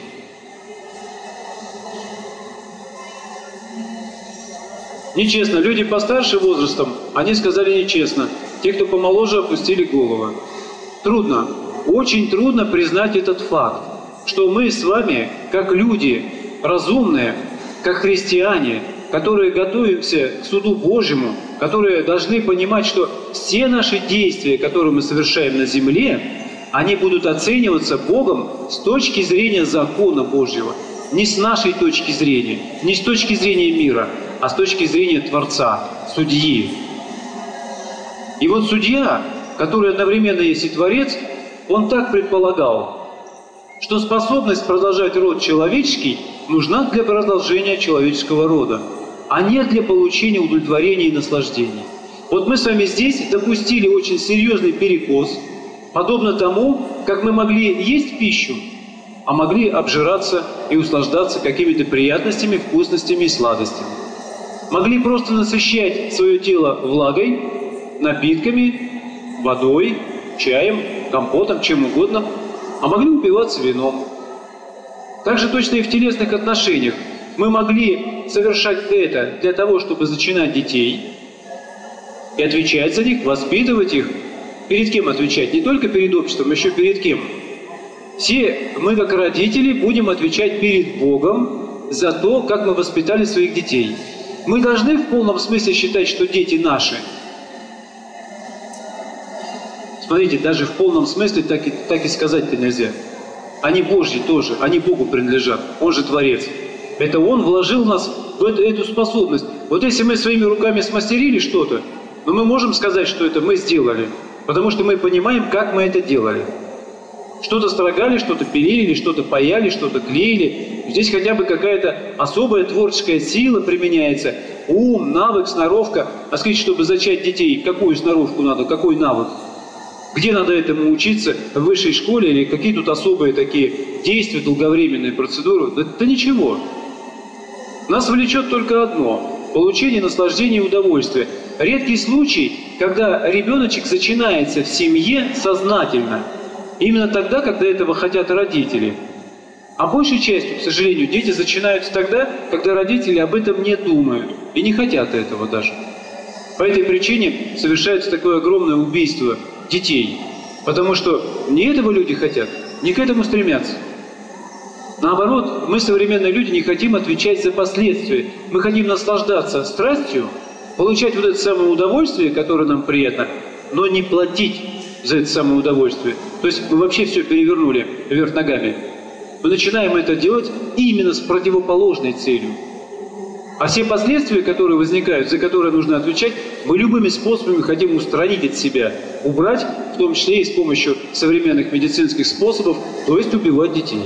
S1: Нечестно. Люди постарше возрастом, они сказали нечестно. Те, кто помоложе, опустили головы. Трудно, очень трудно признать этот факт, что мы с вами, как люди разумные, как христиане, которые готовимся к суду Божьему, которые должны понимать, что все наши действия, которые мы совершаем на земле, они будут оцениваться Богом с точки зрения закона Божьего. Не с нашей точки зрения, не с точки зрения мира, а с точки зрения Творца, судьи. И вот судья, который одновременно есть и Творец, он так предполагал, что способность продолжать род человеческий нужна для продолжения человеческого рода, а не для получения удовлетворения и наслаждений. Вот мы с вами здесь допустили очень серьезный перекос, подобно тому, как мы могли есть пищу, а могли обжираться и услаждаться какими-то приятностями, вкусностями и сладостями. Могли просто насыщать свое тело влагой, напитками, водой, чаем, компотом, чем угодно, а могли упиваться вином. Так же точно и в телесных отношениях. Мы могли совершать это для того, чтобы зачинать детей и отвечать за них, воспитывать их. Перед кем отвечать? Не только перед обществом, еще перед кем? Все мы, как родители, будем отвечать перед Богом за то, как мы воспитали своих детей. Мы должны в полном смысле считать, что дети наши. Смотрите, даже в полном смысле так и, так и сказать-то нельзя. Они Божьи тоже, они Богу принадлежат. Он же Творец. Это Он вложил в нас в эту, эту способность. Вот если мы своими руками смастерили что-то, но мы можем сказать, что это мы сделали, потому что мы понимаем, как мы это делали. Что-то строгали, что-то пилили, что-то паяли, что-то клеили. Здесь хотя бы какая-то особая творческая сила применяется. Ум, навык, сноровка. А скажите, чтобы зачать детей, какую сноровку надо, какой навык? Где надо этому учиться? В высшей школе или какие тут особые такие действия, долговременные процедуры? Да, да ничего. Нас влечет только одно – получение наслаждения и удовольствия. Редкий случай, когда ребеночек зачинается в семье сознательно. Именно тогда, когда этого хотят родители. А большей частью, к сожалению, дети зачинаются тогда, когда родители об этом не думают и не хотят этого даже. По этой причине совершается такое огромное убийство детей. Потому что не этого люди хотят, не к этому стремятся. Наоборот, мы, современные люди, не хотим отвечать за последствия. Мы хотим наслаждаться страстью, получать вот это самое удовольствие, которое нам приятно, но не платить за это самое удовольствие. То есть мы вообще все перевернули вверх ногами. Мы начинаем это делать именно с противоположной целью. А все последствия, которые возникают, за которые нужно отвечать, мы любыми способами хотим устранить от себя, убрать, в том числе и с помощью современных медицинских способов, то есть убивать детей.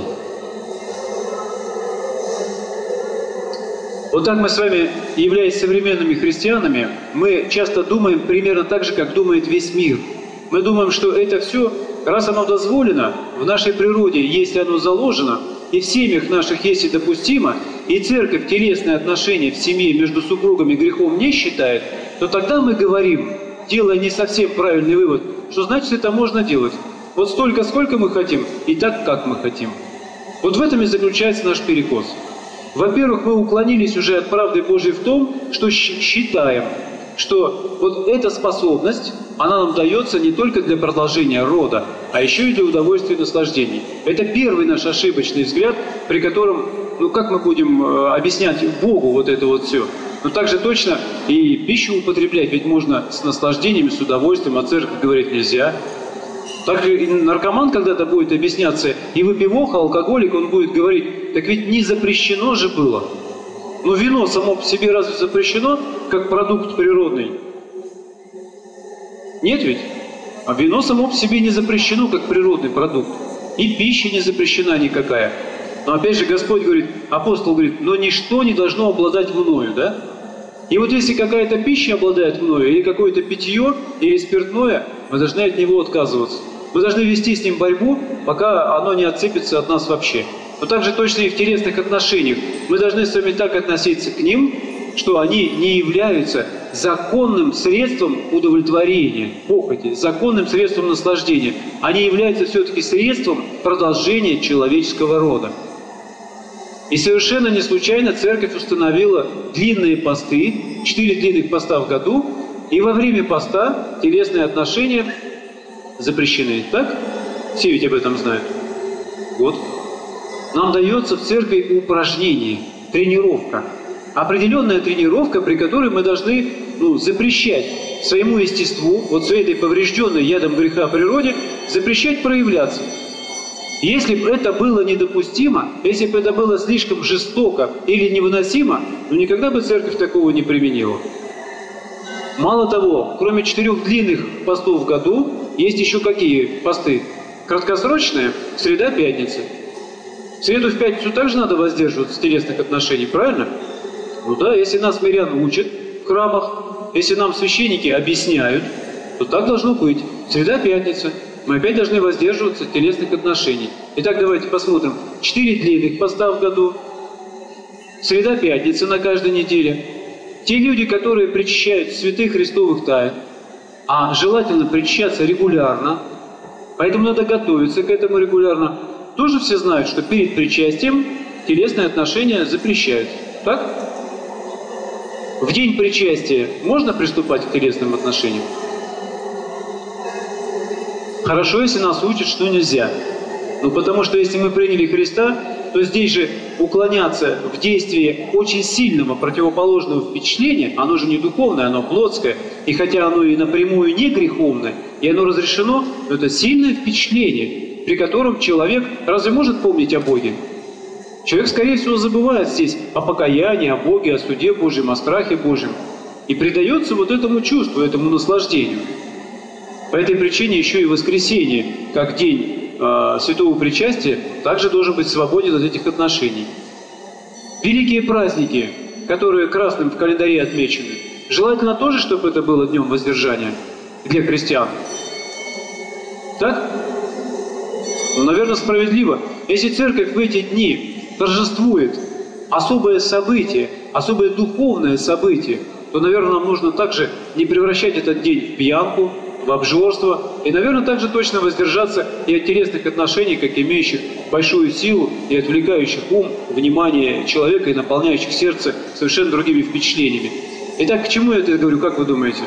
S1: Вот так мы с вами, являясь современными христианами, мы часто думаем примерно так же, как думает весь мир. Мы думаем, что это все, раз оно дозволено, в нашей природе, если оно заложено, и в семьях наших, если допустимо, и церковь телесные отношения в семье между супругами грехом не считает, то тогда мы говорим, делая не совсем правильный вывод, что значит это можно делать. Вот столько, сколько мы хотим, и так, как мы хотим. Вот в этом и заключается наш перекос. Во-первых, мы уклонились уже от правды Божьей в том, что считаем, что вот эта способность, она нам дается не только для продолжения рода, а еще и для удовольствия и наслаждений. Это первый наш ошибочный взгляд, при котором, ну как мы будем э, объяснять Богу вот это вот все? Но также точно и пищу употреблять, ведь можно с наслаждением, с удовольствием, а церковь говорит нельзя. Также и наркоман когда-то будет объясняться, и выпивоха, алкоголик, он будет говорить, так ведь не запрещено же было. Но вино само по себе разве запрещено, как продукт природный? Нет ведь? А вино само по себе не запрещено, как природный продукт. И пища не запрещена никакая. Но опять же Господь говорит, апостол говорит, но ничто не должно обладать мною, да? И вот если какая-то пища обладает мною, или какое-то питье, или спиртное, мы должны от него отказываться. Мы должны вести с ним борьбу, пока оно не отцепится от нас вообще. Но также точно и в телесных отношениях. Мы должны с вами так относиться к ним, что они не являются законным средством удовлетворения, похоти, законным средством наслаждения. Они являются все-таки средством продолжения человеческого рода. И совершенно не случайно церковь установила длинные посты, четыре длинных поста в году, и во время поста телесные отношения запрещены. Так? Все ведь об этом знают. Вот. Нам дается в церкви упражнение, тренировка. Определенная тренировка, при которой мы должны ну, запрещать своему естеству, вот своей этой поврежденной ядом греха природе, запрещать проявляться. Если бы это было недопустимо, если бы это было слишком жестоко или невыносимо, ну никогда бы церковь такого не применила. Мало того, кроме четырех длинных постов в году, есть еще какие посты? Краткосрочные, среда, пятница. В среду, в пятницу также надо воздерживаться с телесных отношений, правильно? Ну да, если нас мирян учат в храмах, если нам священники объясняют, то так должно быть. Среда, пятница. Мы опять должны воздерживаться от телесных отношений. Итак, давайте посмотрим. Четыре длинных поста в году. Среда, пятница на каждой неделе. Те люди, которые причащают святых христовых тайн, а желательно причащаться регулярно, поэтому надо готовиться к этому регулярно, тоже все знают, что перед причастием телесные отношения запрещают. Так? В день причастия можно приступать к телесным отношениям? Хорошо, если нас учат, что нельзя. Ну, потому что если мы приняли Христа, то здесь же уклоняться в действии очень сильного противоположного впечатления, оно же не духовное, оно плотское, и хотя оно и напрямую не греховное, и оно разрешено, но это сильное впечатление, при котором человек разве может помнить о Боге? Человек, скорее всего, забывает здесь о покаянии, о Боге, о суде Божьем, о страхе Божьем, и предается вот этому чувству, этому наслаждению. По этой причине еще и воскресенье, как день э, святого причастия, также должен быть свободен от этих отношений. Великие праздники, которые красным в календаре отмечены, желательно тоже, чтобы это было днем воздержания для христиан. Так? Ну, наверное, справедливо. Если церковь в эти дни торжествует особое событие, особое духовное событие, то, наверное, нам нужно также не превращать этот день в пьянку, в обжорство, и, наверное, также точно воздержаться и от телесных отношений, как имеющих большую силу и отвлекающих ум, внимание человека и наполняющих сердце совершенно другими впечатлениями. Итак, к чему я это говорю, как вы думаете?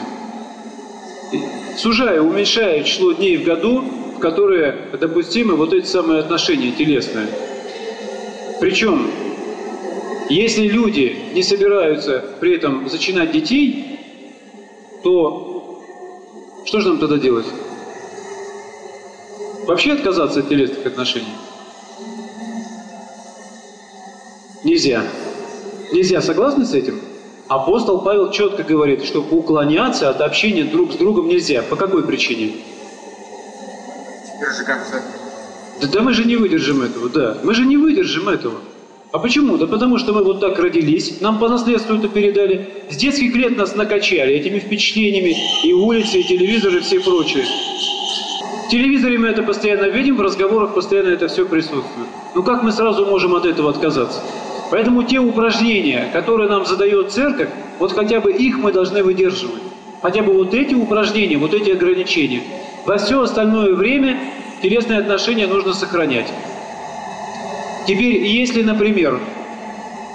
S1: Сужая, уменьшая число дней в году, в которые допустимы вот эти самые отношения телесные. Причем, если люди не собираются при этом зачинать детей, то что же нам тогда делать? Вообще отказаться от телесных отношений? Нельзя. Нельзя, согласны с этим? Апостол Павел четко говорит, что уклоняться от общения друг с другом нельзя. По какой причине?
S2: Зажигаться.
S1: Да, да мы же не выдержим этого, да. Мы же не выдержим этого. А почему? Да потому что мы вот так родились, нам по наследству это передали. С детских лет нас накачали этими впечатлениями, и улицы, и телевизоры, и все прочее. В телевизоре мы это постоянно видим, в разговорах постоянно это все присутствует. Ну как мы сразу можем от этого отказаться? Поэтому те упражнения, которые нам задает церковь, вот хотя бы их мы должны выдерживать. Хотя бы вот эти упражнения, вот эти ограничения. Во все остальное время телесные отношения нужно сохранять. Теперь, если, например,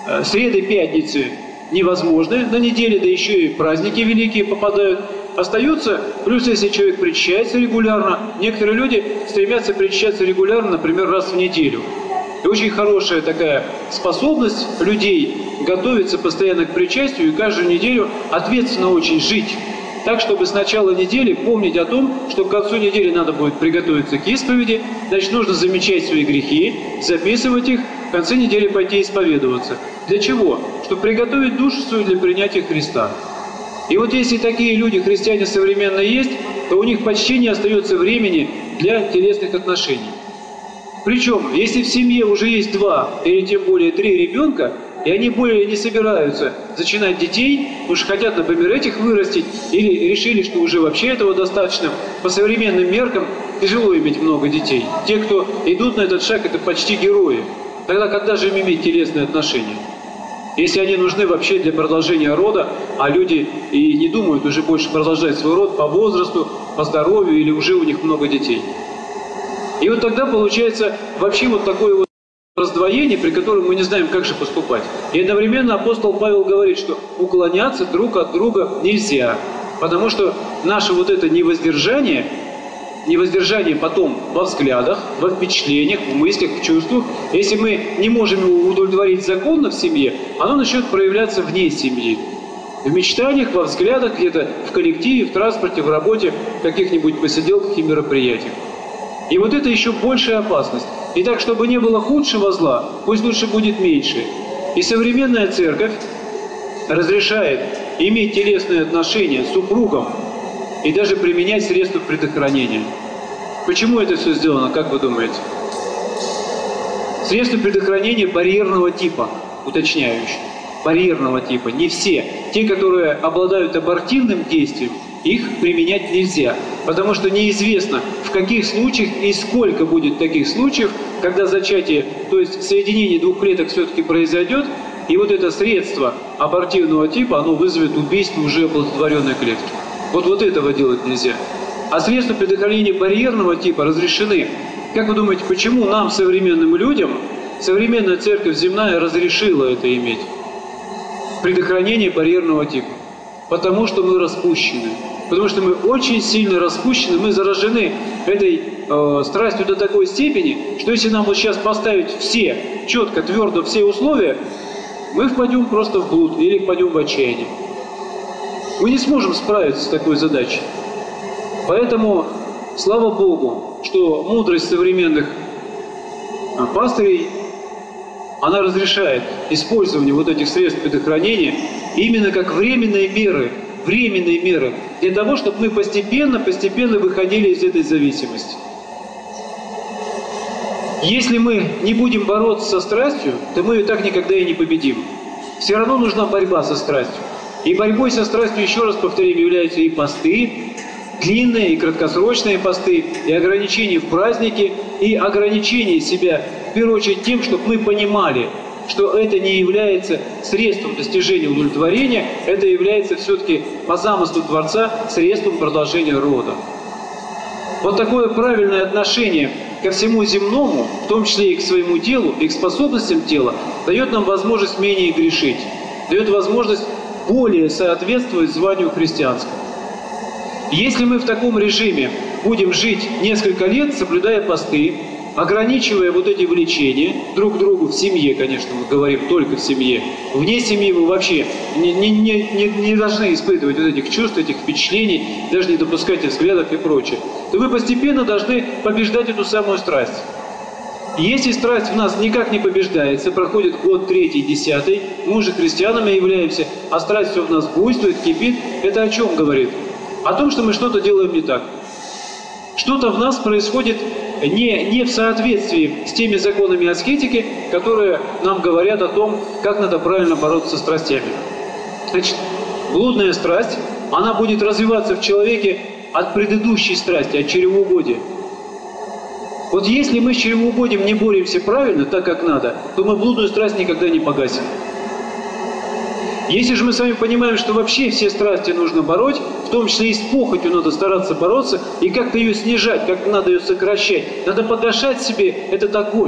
S1: среды, пятницы невозможны на неделе, да еще и праздники великие попадают. Остаются, плюс если человек причащается регулярно, некоторые люди стремятся причащаться регулярно, например, раз в неделю. И очень хорошая такая способность людей готовиться постоянно к причастию и каждую неделю ответственно очень жить. Так, чтобы с начала недели помнить о том, что к концу недели надо будет приготовиться к исповеди, значит, нужно замечать свои грехи, записывать их, в конце недели пойти исповедоваться. Для чего? Чтобы приготовить душу свою для принятия Христа. И вот если такие люди, христиане современные, есть, то у них почти не остается времени для телесных отношений. Причем, если в семье уже есть два или тем более три ребенка, и они более не собираются зачинать детей, потому что хотят, например, этих вырастить, или решили, что уже вообще этого достаточно, по современным меркам тяжело иметь много детей. Те, кто идут на этот шаг, это почти герои. Тогда когда же им иметь телесные отношения? Если они нужны вообще для продолжения рода, а люди и не думают уже больше продолжать свой род по возрасту, по здоровью, или уже у них много детей. И вот тогда получается вообще вот такое вот раздвоение, при котором мы не знаем, как же поступать. И одновременно апостол Павел говорит, что уклоняться друг от друга нельзя, потому что наше вот это невоздержание, невоздержание потом во взглядах, во впечатлениях, в мыслях, в чувствах, если мы не можем его удовлетворить законно в семье, оно начнет проявляться вне семьи. В мечтаниях, во взглядах, где-то в коллективе, в транспорте, в работе, в каких-нибудь посиделках и мероприятиях. И вот это еще большая опасность. И так, чтобы не было худшего зла, пусть лучше будет меньше. И современная церковь разрешает иметь телесные отношения с супругом и даже применять средства предохранения. Почему это все сделано, как вы думаете? Средства предохранения барьерного типа, уточняющие. Барьерного типа, не все. Те, которые обладают абортивным действием, их применять нельзя, потому что неизвестно, в каких случаях и сколько будет таких случаев, когда зачатие, то есть соединение двух клеток все-таки произойдет, и вот это средство абортивного типа, оно вызовет убийство уже оплодотворенной клетки. Вот, вот этого делать нельзя. А средства предохранения барьерного типа разрешены. Как вы думаете, почему нам, современным людям, современная церковь земная разрешила это иметь? Предохранение барьерного типа. Потому что мы распущены. Потому что мы очень сильно распущены, мы заражены этой э, страстью до такой степени, что если нам вот сейчас поставить все, четко, твердо все условия, мы впадем просто в блуд или впадем в отчаяние. Мы не сможем справиться с такой задачей. Поэтому, слава Богу, что мудрость современных пастырей, она разрешает использование вот этих средств предохранения именно как временные меры, временные меры, для того, чтобы мы постепенно, постепенно выходили из этой зависимости. Если мы не будем бороться со страстью, то мы ее так никогда и не победим. Все равно нужна борьба со страстью. И борьбой со страстью, еще раз повторим, являются и посты, длинные и краткосрочные посты, и ограничения в празднике, и ограничения себя, в первую очередь, тем, чтобы мы понимали, что это не является средством достижения удовлетворения, это является все-таки по замыслу Творца средством продолжения рода. Вот такое правильное отношение ко всему земному, в том числе и к своему телу, и к способностям тела, дает нам возможность менее грешить, дает возможность более соответствовать званию христианскому. Если мы в таком режиме будем жить несколько лет, соблюдая посты, ограничивая вот эти влечения друг к другу в семье, конечно, мы говорим только в семье, вне семьи мы вообще не, не, не, не должны испытывать вот этих чувств, этих впечатлений, даже не допускать взглядов и прочее, то мы постепенно должны побеждать эту самую страсть. И если страсть в нас никак не побеждается, проходит год, третий, десятый, мы уже христианами являемся, а страсть все в нас буйствует, кипит, это о чем говорит? О том, что мы что-то делаем не так. Что-то в нас происходит не, не в соответствии с теми законами аскетики, которые нам говорят о том, как надо правильно бороться со страстями. Значит, блудная страсть, она будет развиваться в человеке от предыдущей страсти, от чревоугодия. Вот если мы с чревоугодием не боремся правильно, так как надо, то мы блудную страсть никогда не погасим. Если же мы с вами понимаем, что вообще все страсти нужно бороть, в том числе и с похотью надо стараться бороться, и как-то ее снижать, как-то надо ее сокращать, надо погашать себе этот огонь.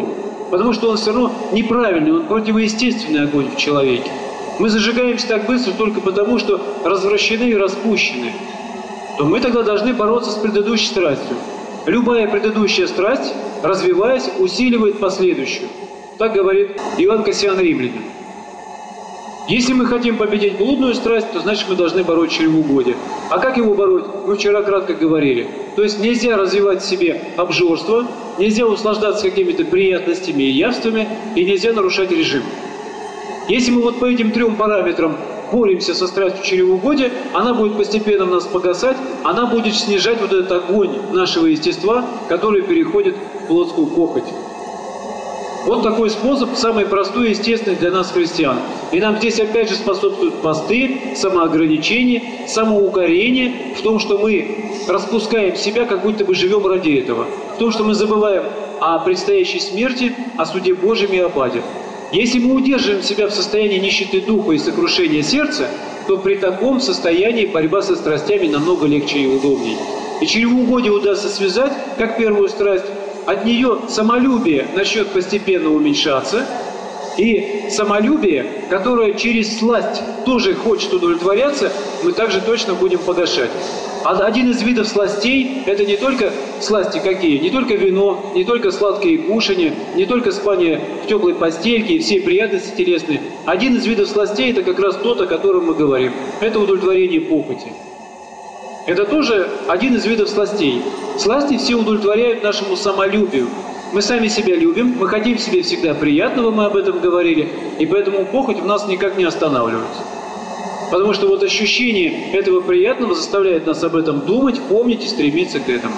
S1: потому что он все равно неправильный, он противоестественный огонь в человеке. Мы зажигаемся так быстро только потому, что развращены и распущены. То мы тогда должны бороться с предыдущей страстью. Любая предыдущая страсть, развиваясь, усиливает последующую. Так говорит Иоанн Кассиан Римлянин. Если мы хотим победить блудную страсть, то значит мы должны бороть чревоугодие. А как его бороть? Мы вчера кратко говорили. То есть нельзя развивать в себе обжорство, нельзя услаждаться какими-то приятностями и явствами, и нельзя нарушать режим. Если мы вот по этим трем параметрам боремся со страстью чревоугодия, она будет постепенно в нас погасать, она будет снижать вот этот огонь нашего естества, который переходит в плотскую похоть. Вот такой способ, самый простой и естественный для нас, христиан. И нам здесь опять же способствуют посты, самоограничение, самоукорение в том, что мы распускаем себя, как будто бы живем ради этого. В том, что мы забываем о предстоящей смерти, о суде Божьем и об аде. Если мы удерживаем себя в состоянии нищеты духа и сокрушения сердца, то при таком состоянии борьба со страстями намного легче и удобнее. И чревоугодие удастся связать, как первую страсть. От нее самолюбие начнет постепенно уменьшаться, и самолюбие, которое через сласть тоже хочет удовлетворяться, мы также точно будем погашать. А один из видов сластей – это не только сласти какие, не только вино, не только сладкие кушания, не только спание в теплой постельке и все приятности телесные. Один из видов сластей – это как раз тот, о котором мы говорим. Это удовлетворение похоти. Это тоже один из видов сластей. Сласти все удовлетворяют нашему самолюбию. Мы сами себя любим, мы хотим себе всегда приятного, мы об этом говорили, и поэтому похоть в нас никак не останавливается. Потому что вот ощущение этого приятного заставляет нас об этом думать, помнить и стремиться к этому.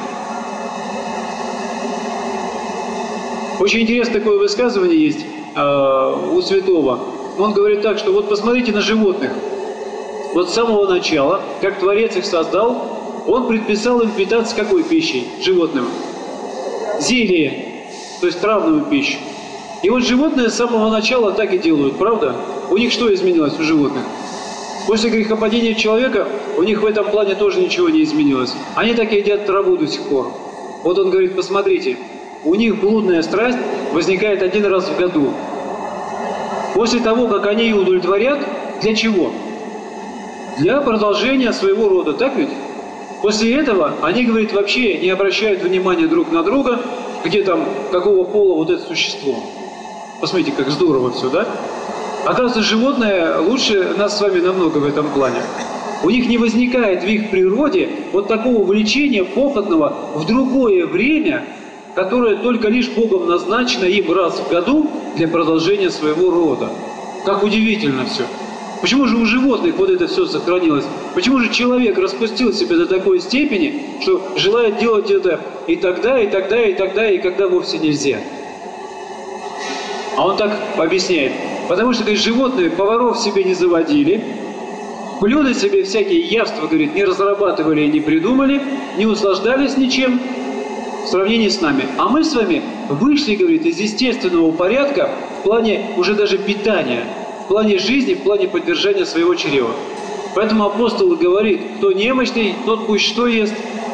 S1: Очень интересное такое высказывание есть э, у Святого. Он говорит так, что вот посмотрите на животных. Вот с самого начала, как Творец их создал, Он предписал им питаться какой пищей животным? Зелье, то есть травную пищу. И вот животные с самого начала так и делают, правда? У них что изменилось у животных? После грехопадения человека у них в этом плане тоже ничего не изменилось. Они так и едят траву до сих пор. Вот он говорит, посмотрите, у них блудная страсть возникает один раз в году. После того, как они ее удовлетворят, для чего? Для продолжения своего рода, так ведь? После этого они, говорит, вообще не обращают внимания друг на друга, где там, какого пола вот это существо. Посмотрите, как здорово все, да? Оказывается, животные лучше нас с вами намного в этом плане. У них не возникает в их природе вот такого влечения похотного в другое время, которое только лишь Богом назначено им раз в году для продолжения своего рода. Как удивительно все. Почему же у животных вот это все сохранилось? Почему же человек распустил себя до такой степени, что желает делать это и тогда, и тогда, и тогда, и когда вовсе нельзя? А он так объясняет. Потому что, говорит, животные поваров себе не заводили, блюда себе всякие явства, говорит, не разрабатывали и не придумали, не услаждались ничем в сравнении с нами. А мы с вами вышли, говорит, из естественного порядка в плане уже даже питания, в плане жизни, в плане поддержания своего чрева. Поэтому апостол говорит, кто немощный, тот пусть что ест?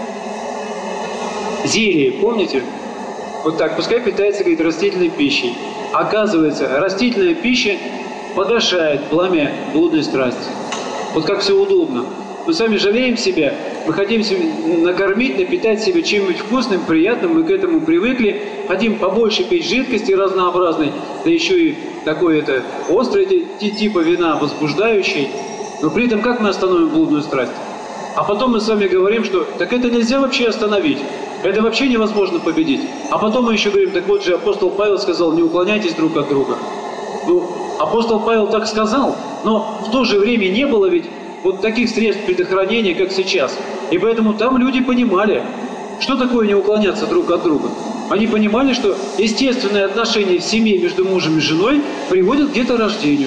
S1: Зелье, помните? Вот так, пускай питается, говорит, растительной пищей. Оказывается, растительная пища погашает пламя блудной страсти. Вот как все удобно. Мы сами жалеем себя, мы хотим себя накормить, напитать себя чем-нибудь вкусным, приятным, мы к этому привыкли, хотим побольше пить жидкости разнообразной, да еще и такой это острый типа вина, возбуждающий. Но при этом как мы остановим блудную страсть? А потом мы с вами говорим, что так это нельзя вообще остановить. Это вообще невозможно победить. А потом мы еще говорим, так вот же апостол Павел сказал, не уклоняйтесь друг от друга. Ну, апостол Павел так сказал, но в то же время не было ведь вот таких средств предохранения, как сейчас. И поэтому там люди понимали, что такое не уклоняться друг от друга. Они понимали, что естественные отношения в семье между мужем и женой приводят к деторождению.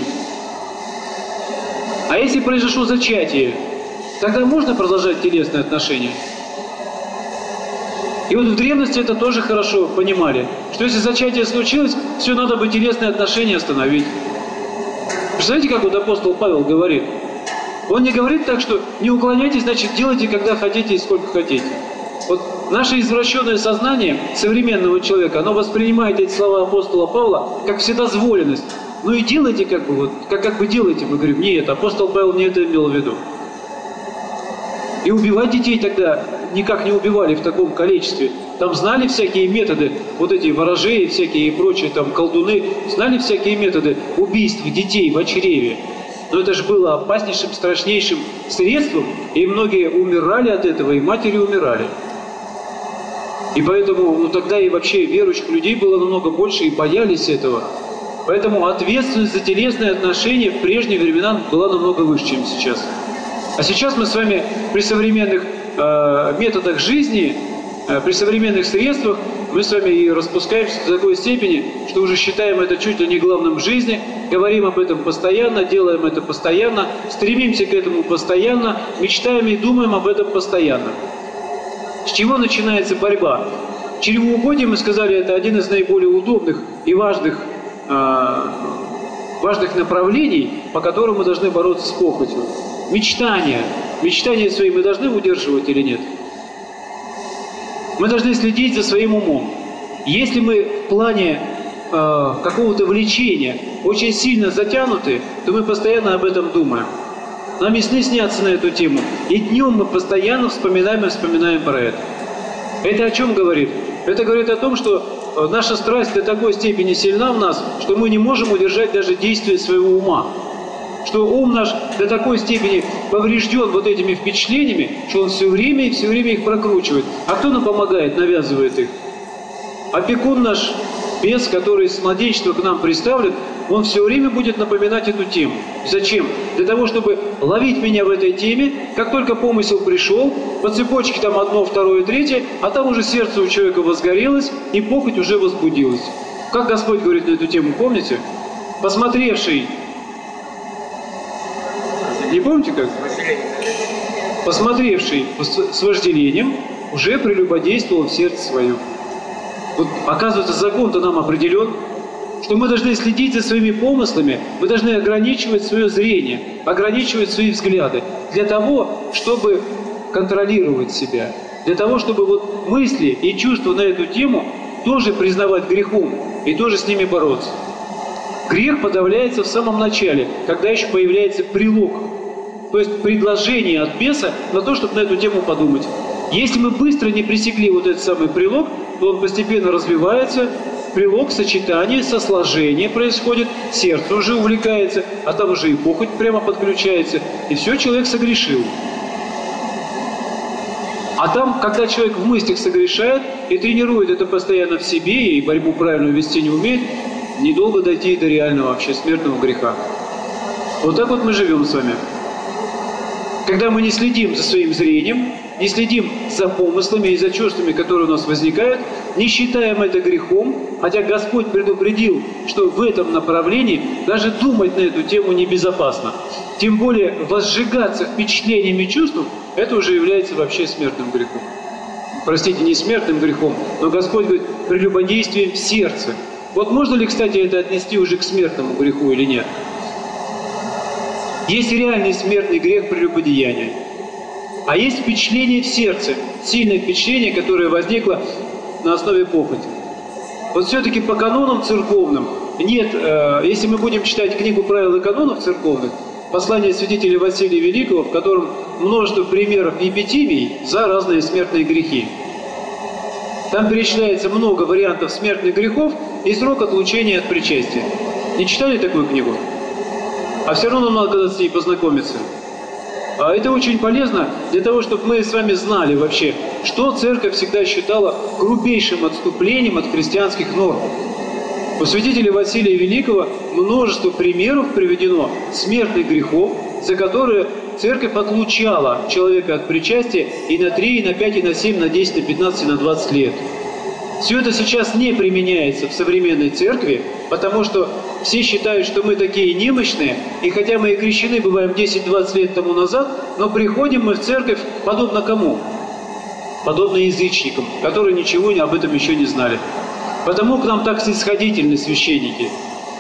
S1: А если произошло зачатие, тогда можно продолжать телесные отношения? И вот в древности это тоже хорошо понимали, что если зачатие случилось, все надо бы телесные отношения остановить. Представляете, как вот апостол Павел говорит? Он не говорит так, что не уклоняйтесь, значит, делайте, когда хотите и сколько хотите. Вот наше извращенное сознание современного человека, оно воспринимает эти слова апостола Павла как вседозволенность. Ну и делайте как бы, вот, как, как вы делаете, мы говорим, нет, апостол Павел не это имел в виду. И убивать детей тогда никак не убивали в таком количестве. Там знали всякие методы, вот эти ворожеи всякие и прочие, там колдуны, знали всякие методы убийства детей в чреве. Но это же было опаснейшим, страшнейшим средством, и многие умирали от этого, и матери умирали. И поэтому ну, тогда и вообще верующих людей было намного больше, и боялись этого. Поэтому ответственность за телесные отношения в прежние времена была намного выше, чем сейчас. А сейчас мы с вами при современных э, методах жизни, э, при современных средствах, мы с вами и распускаемся до такой степени, что уже считаем это чуть ли не главным в жизни, говорим об этом постоянно, делаем это постоянно, стремимся к этому постоянно, мечтаем и думаем об этом постоянно. С чего начинается борьба? Чревоугодие, мы сказали, это один из наиболее удобных и важных, э, важных направлений, по которым мы должны бороться с похотью. Мечтания. Мечтания свои мы должны удерживать или нет? Мы должны следить за своим умом. Если мы в плане э, какого-то влечения очень сильно затянуты, то мы постоянно об этом думаем. Нам и сны снятся на эту тему. И днем мы постоянно вспоминаем и вспоминаем про это. Это о чем говорит? Это говорит о том, что наша страсть до такой степени сильна в нас, что мы не можем удержать даже действия своего ума. Что ум наш до такой степени поврежден вот этими впечатлениями, что он все время и все время их прокручивает. А кто нам помогает, навязывает их? Опекун наш, бес, который с младенчества к нам приставлен, он все время будет напоминать эту тему. Зачем? Для того, чтобы ловить меня в этой теме, как только помысел пришел, по цепочке там одно, второе, третье, а там уже сердце у человека возгорелось, и похоть уже возбудилась. Как Господь говорит на эту тему, помните? Посмотревший... Не помните как? Посмотревший с вожделением уже прелюбодействовал в сердце своем. Вот оказывается, закон-то нам определен, что мы должны следить за своими помыслами, мы должны ограничивать свое зрение, ограничивать свои взгляды для того, чтобы контролировать себя, для того, чтобы вот мысли и чувства на эту тему тоже признавать грехом и тоже с ними бороться. Грех подавляется в самом начале, когда еще появляется прилог, то есть предложение от беса на то, чтобы на эту тему подумать. Если мы быстро не пресекли вот этот самый прилог, то он постепенно развивается, прилог, сочетание, сосложение происходит, сердце уже увлекается, а там уже и похоть прямо подключается, и все, человек согрешил. А там, когда человек в мыслях согрешает и тренирует это постоянно в себе, и борьбу правильно вести не умеет, недолго дойти до реального вообще смертного греха. Вот так вот мы живем с вами. Когда мы не следим за своим зрением, не следим за помыслами и за чувствами, которые у нас возникают, не считаем это грехом, хотя Господь предупредил, что в этом направлении даже думать на эту тему небезопасно. Тем более возжигаться впечатлениями и чувством, это уже является вообще смертным грехом. Простите, не смертным грехом, но Господь говорит, прелюбодействием в сердце. Вот можно ли, кстати, это отнести уже к смертному греху или нет? Есть реальный смертный грех прелюбодеяния. А есть впечатление в сердце, сильное впечатление, которое возникло на основе похоти. Вот все-таки по канонам церковным нет, э, если мы будем читать книгу правил и канонов церковных, послание святителя Василия Великого, в котором множество примеров епитимий за разные смертные грехи. Там перечисляется много вариантов смертных грехов и срок отлучения от причастия. Не читали такую книгу? А все равно нам надо с ней познакомиться. А это очень полезно для того, чтобы мы с вами знали вообще, что Церковь всегда считала грубейшим отступлением от христианских норм. У святителя Василия Великого множество примеров приведено смертных грехов, за которые Церковь отлучала человека от причастия и на три, и на пять, и на семь, на десять, на пятнадцать, и на двадцать лет. Все это сейчас не применяется в современной церкви, потому что все считают, что мы такие немощные, и хотя мы и крещены бываем десять-двадцать лет тому назад, но приходим мы в церковь подобно кому? Подобно язычникам, которые ничего об этом еще не знали. Потому к нам так снисходительны священники.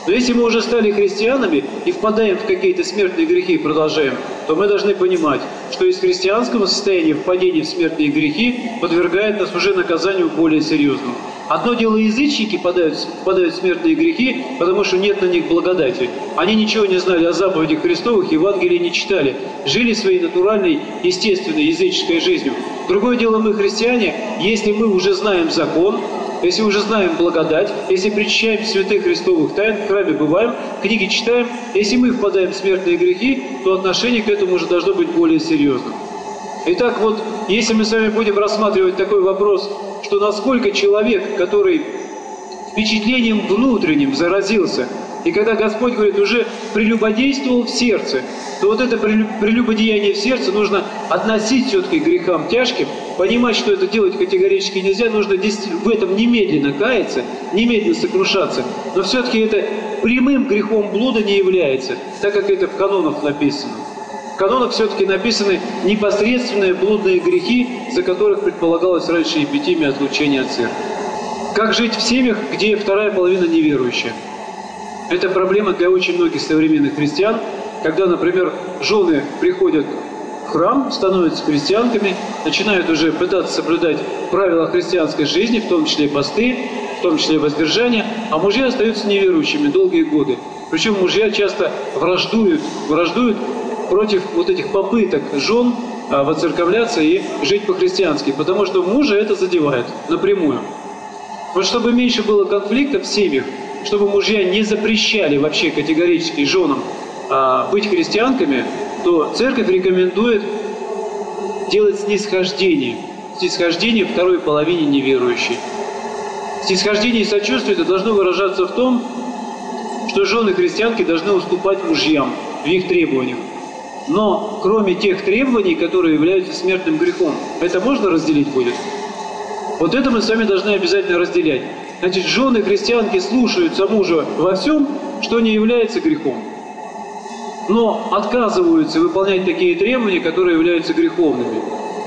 S1: Но если мы уже стали христианами и впадаем в какие-то смертные грехи и продолжаем, то мы должны понимать, что из христианского состояния впадение в смертные грехи подвергает нас уже наказанию более серьезному. Одно дело, язычники впадают, впадают в смертные грехи, потому что нет на них благодати. Они ничего не знали о заповедях Христовых, Евангелия не читали, жили своей натуральной, естественной языческой жизнью. Другое дело, мы, христиане, если мы уже знаем закон, если уже знаем благодать, если причащаем святых Христовых тайн, в храме бываем, книги читаем, если мы впадаем в смертные грехи, то отношение к этому уже должно быть более серьезным. Итак, вот если мы с вами будем рассматривать такой вопрос, что насколько человек, который впечатлением внутренним заразился, и когда Господь говорит, уже прелюбодействовал в сердце, то вот это прелюбодеяние в сердце нужно относить все-таки к грехам тяжким, понимать, что это делать категорически нельзя, нужно в этом немедленно каяться, немедленно сокрушаться, но все-таки это прямым грехом блуда не является, так как это в канонах написано. В канонах все-таки написаны непосредственные блудные грехи, за которых предполагалось раньше эпитимия отлучения от церкви. Как жить в семьях, где вторая половина неверующая? Это проблема для очень многих современных христиан, когда, например, жены приходят в храм, становятся христианками, начинают уже пытаться соблюдать правила христианской жизни, в том числе посты, в том числе воздержание, а мужья остаются неверующими долгие годы. Причем мужья часто враждуют, враждуют против вот этих попыток жен а, воцерковляться и жить по-христиански, потому что мужа это задевает напрямую. Вот чтобы меньше было конфликтов в семьях, чтобы мужья не запрещали вообще категорически женам а, быть христианками, то церковь рекомендует делать снисхождение. Снисхождение второй половине неверующей. Снисхождение и сочувствие это должно выражаться в том, что жены христианки должны уступать мужьям в их требованиях. Но кроме тех требований, которые являются смертным грехом, это можно разделить будет? Вот это мы с вами должны обязательно разделять. Значит, жены христианки слушаются мужа во всем, что не является грехом, но отказываются выполнять такие требования, которые являются греховными.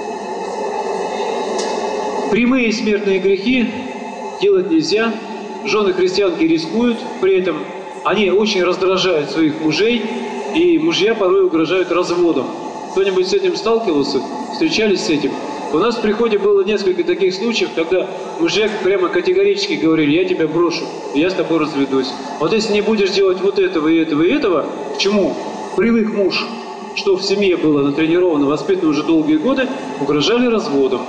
S1: Прямые смертные грехи делать нельзя. Жены христианки рискуют, при этом они очень раздражают своих мужей, и мужья порой угрожают разводом. Кто-нибудь с этим сталкивался? Встречались с этим? У нас в приходе было несколько таких случаев, когда мужья прямо категорически говорили, я тебя брошу, я с тобой разведусь. Вот если не будешь делать вот этого и этого и этого, к чему привык муж, что в семье было натренировано, воспитано уже долгие годы, угрожали разводом.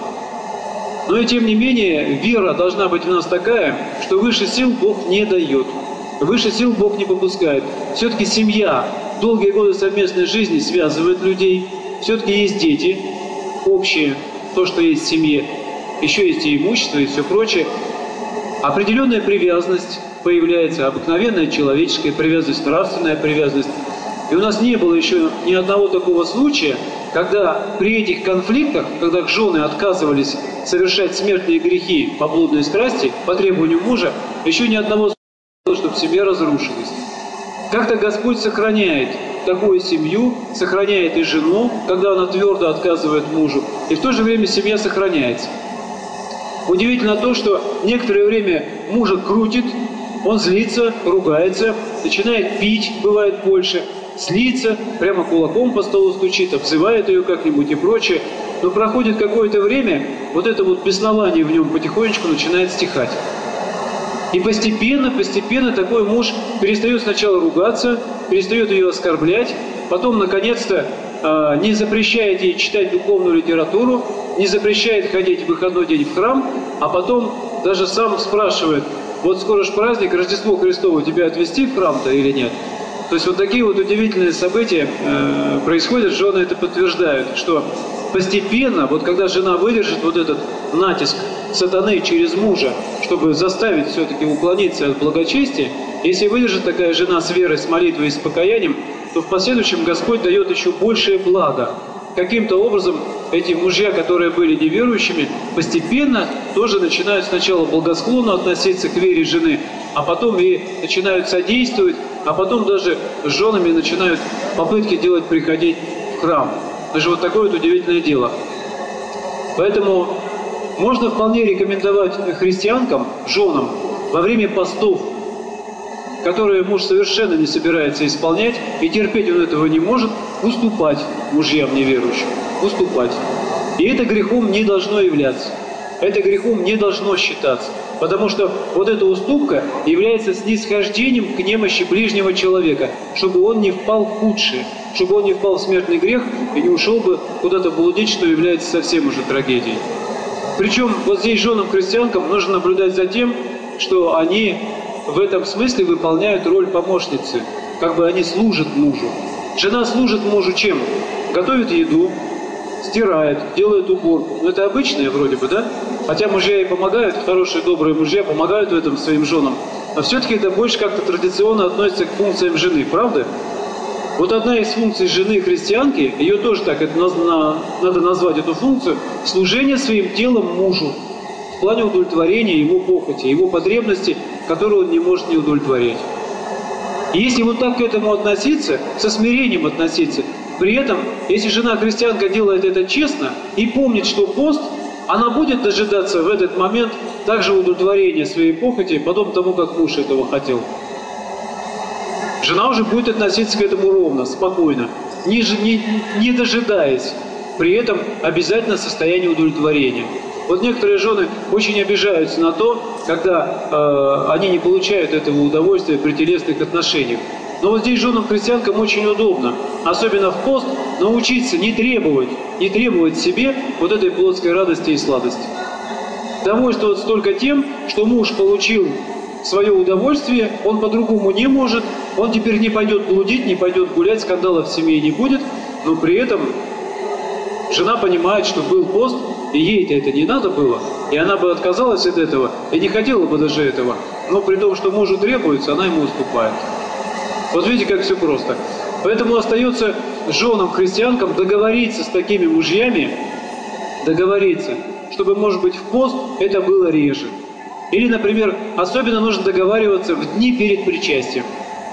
S1: Но и тем не менее, вера должна быть у нас такая, что выше сил Бог не дает. Выше сил Бог не попускает. Все-таки семья, долгие годы совместной жизни связывает людей. Все-таки есть дети общие, то, что есть в семье. Еще есть и имущество, и все прочее. Определенная привязанность появляется, обыкновенная человеческая привязанность, нравственная привязанность. И у нас не было еще ни одного такого случая, когда при этих конфликтах, когда жены отказывались совершать смертные грехи по блудной страсти, по требованию мужа, еще ни одного случая, чтобы семья разрушилась. Как-то Господь сохраняет такую семью, сохраняет и жену, когда она твердо отказывает мужу, и в то же время семья сохраняется. Удивительно то, что некоторое время мужа крутит, он злится, ругается, начинает пить, бывает больше, злится, прямо кулаком по столу стучит, обзывает ее как-нибудь и прочее. Но проходит какое-то время, вот это вот беснование в нем потихонечку начинает стихать. И постепенно, постепенно такой муж перестает сначала ругаться, перестает ее оскорблять, потом, наконец-то, э, не запрещает ей читать духовную литературу, не запрещает ходить в выходной день в храм, а потом даже сам спрашивает, вот скоро ж праздник, Рождество Христово, тебя отвезти в храм-то или нет? То есть вот такие вот удивительные события э, происходят, жены это подтверждают, что постепенно, вот когда жена выдержит вот этот натиск сатаны через мужа, чтобы заставить все-таки уклониться от благочестия, если выдержит такая жена с верой, с молитвой и с покаянием, то в последующем Господь дает еще большее благо. Каким-то образом эти мужья, которые были неверующими, постепенно тоже начинают сначала благосклонно относиться к вере жены, а потом и начинают содействовать, а потом даже с женами начинают попытки делать приходить в храм. Даже вот такое вот удивительное дело. Поэтому можно вполне рекомендовать христианкам, женам, во время постов которые муж совершенно не собирается исполнять, и терпеть он этого не может, уступать мужьям неверующим, уступать. И это грехом не должно являться, это грехом не должно считаться, потому что вот эта уступка является снисхождением к немощи ближнего человека, чтобы он не впал в худшее, чтобы он не впал в смертный грех и не ушел бы куда-то блудить, что является совсем уже трагедией. Причем вот здесь женам-христианкам нужно наблюдать за тем, что они в этом смысле выполняют роль помощницы, как бы они служат мужу. Жена служит мужу чем? Готовит еду, стирает, делает уборку. Ну это обычное вроде бы, да? Хотя мужья и помогают, хорошие, добрые мужья помогают в этом своим женам, но все-таки это больше как-то традиционно относится к функциям жены, правда? Вот одна из функций жены-христианки, ее тоже так это надо назвать, эту функцию, служение своим телом мужу в плане удовлетворения его похоти, его потребностей, которые он не может не удовлетворять. И если вот так к этому относиться, со смирением относиться, при этом, если жена-христианка делает это честно и помнит, что пост, она будет дожидаться в этот момент также удовлетворения своей похоти, потом тому, как муж этого хотел. Жена уже будет относиться к этому ровно, спокойно, не, не, не дожидаясь, при этом обязательно в состоянии удовлетворения. Вот некоторые жены очень обижаются на то, когда э, они не получают этого удовольствия при телесных отношениях. Но вот здесь женам-христианкам очень удобно, особенно в пост, научиться не требовать, не требовать себе вот этой плотской радости и сладости. Довольствоваться только тем, что муж получил свое удовольствие, он по-другому не может, он теперь не пойдет блудить, не пойдет гулять, скандалов в семье не будет, но при этом жена понимает, что был пост, и ей-то это не надо было, и она бы отказалась от этого, и не хотела бы даже этого, но при том, что мужу требуется, она ему уступает. Вот видите, как все просто. Поэтому остается женам-христианкам договориться с такими мужьями, договориться, чтобы, может быть, в пост это было реже. Или, например, особенно нужно договариваться в дни перед причастием.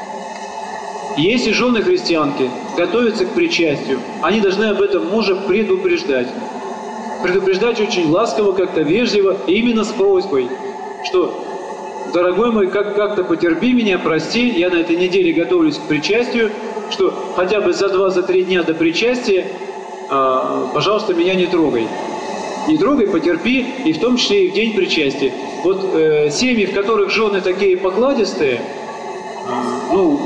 S1: Если жены-христианки готовятся к причастию, они должны об этом мужа предупреждать. Предупреждать очень ласково, как-то вежливо, и именно с просьбой, что «Дорогой мой, как- как-то потерпи меня, прости, я на этой неделе готовлюсь к причастию, что хотя бы за два, за три дня до причастия, э, пожалуйста, меня не трогай. Не трогай, потерпи, и в том числе и в день причастия». Вот э, семьи, в которых жены такие покладистые, э, ну,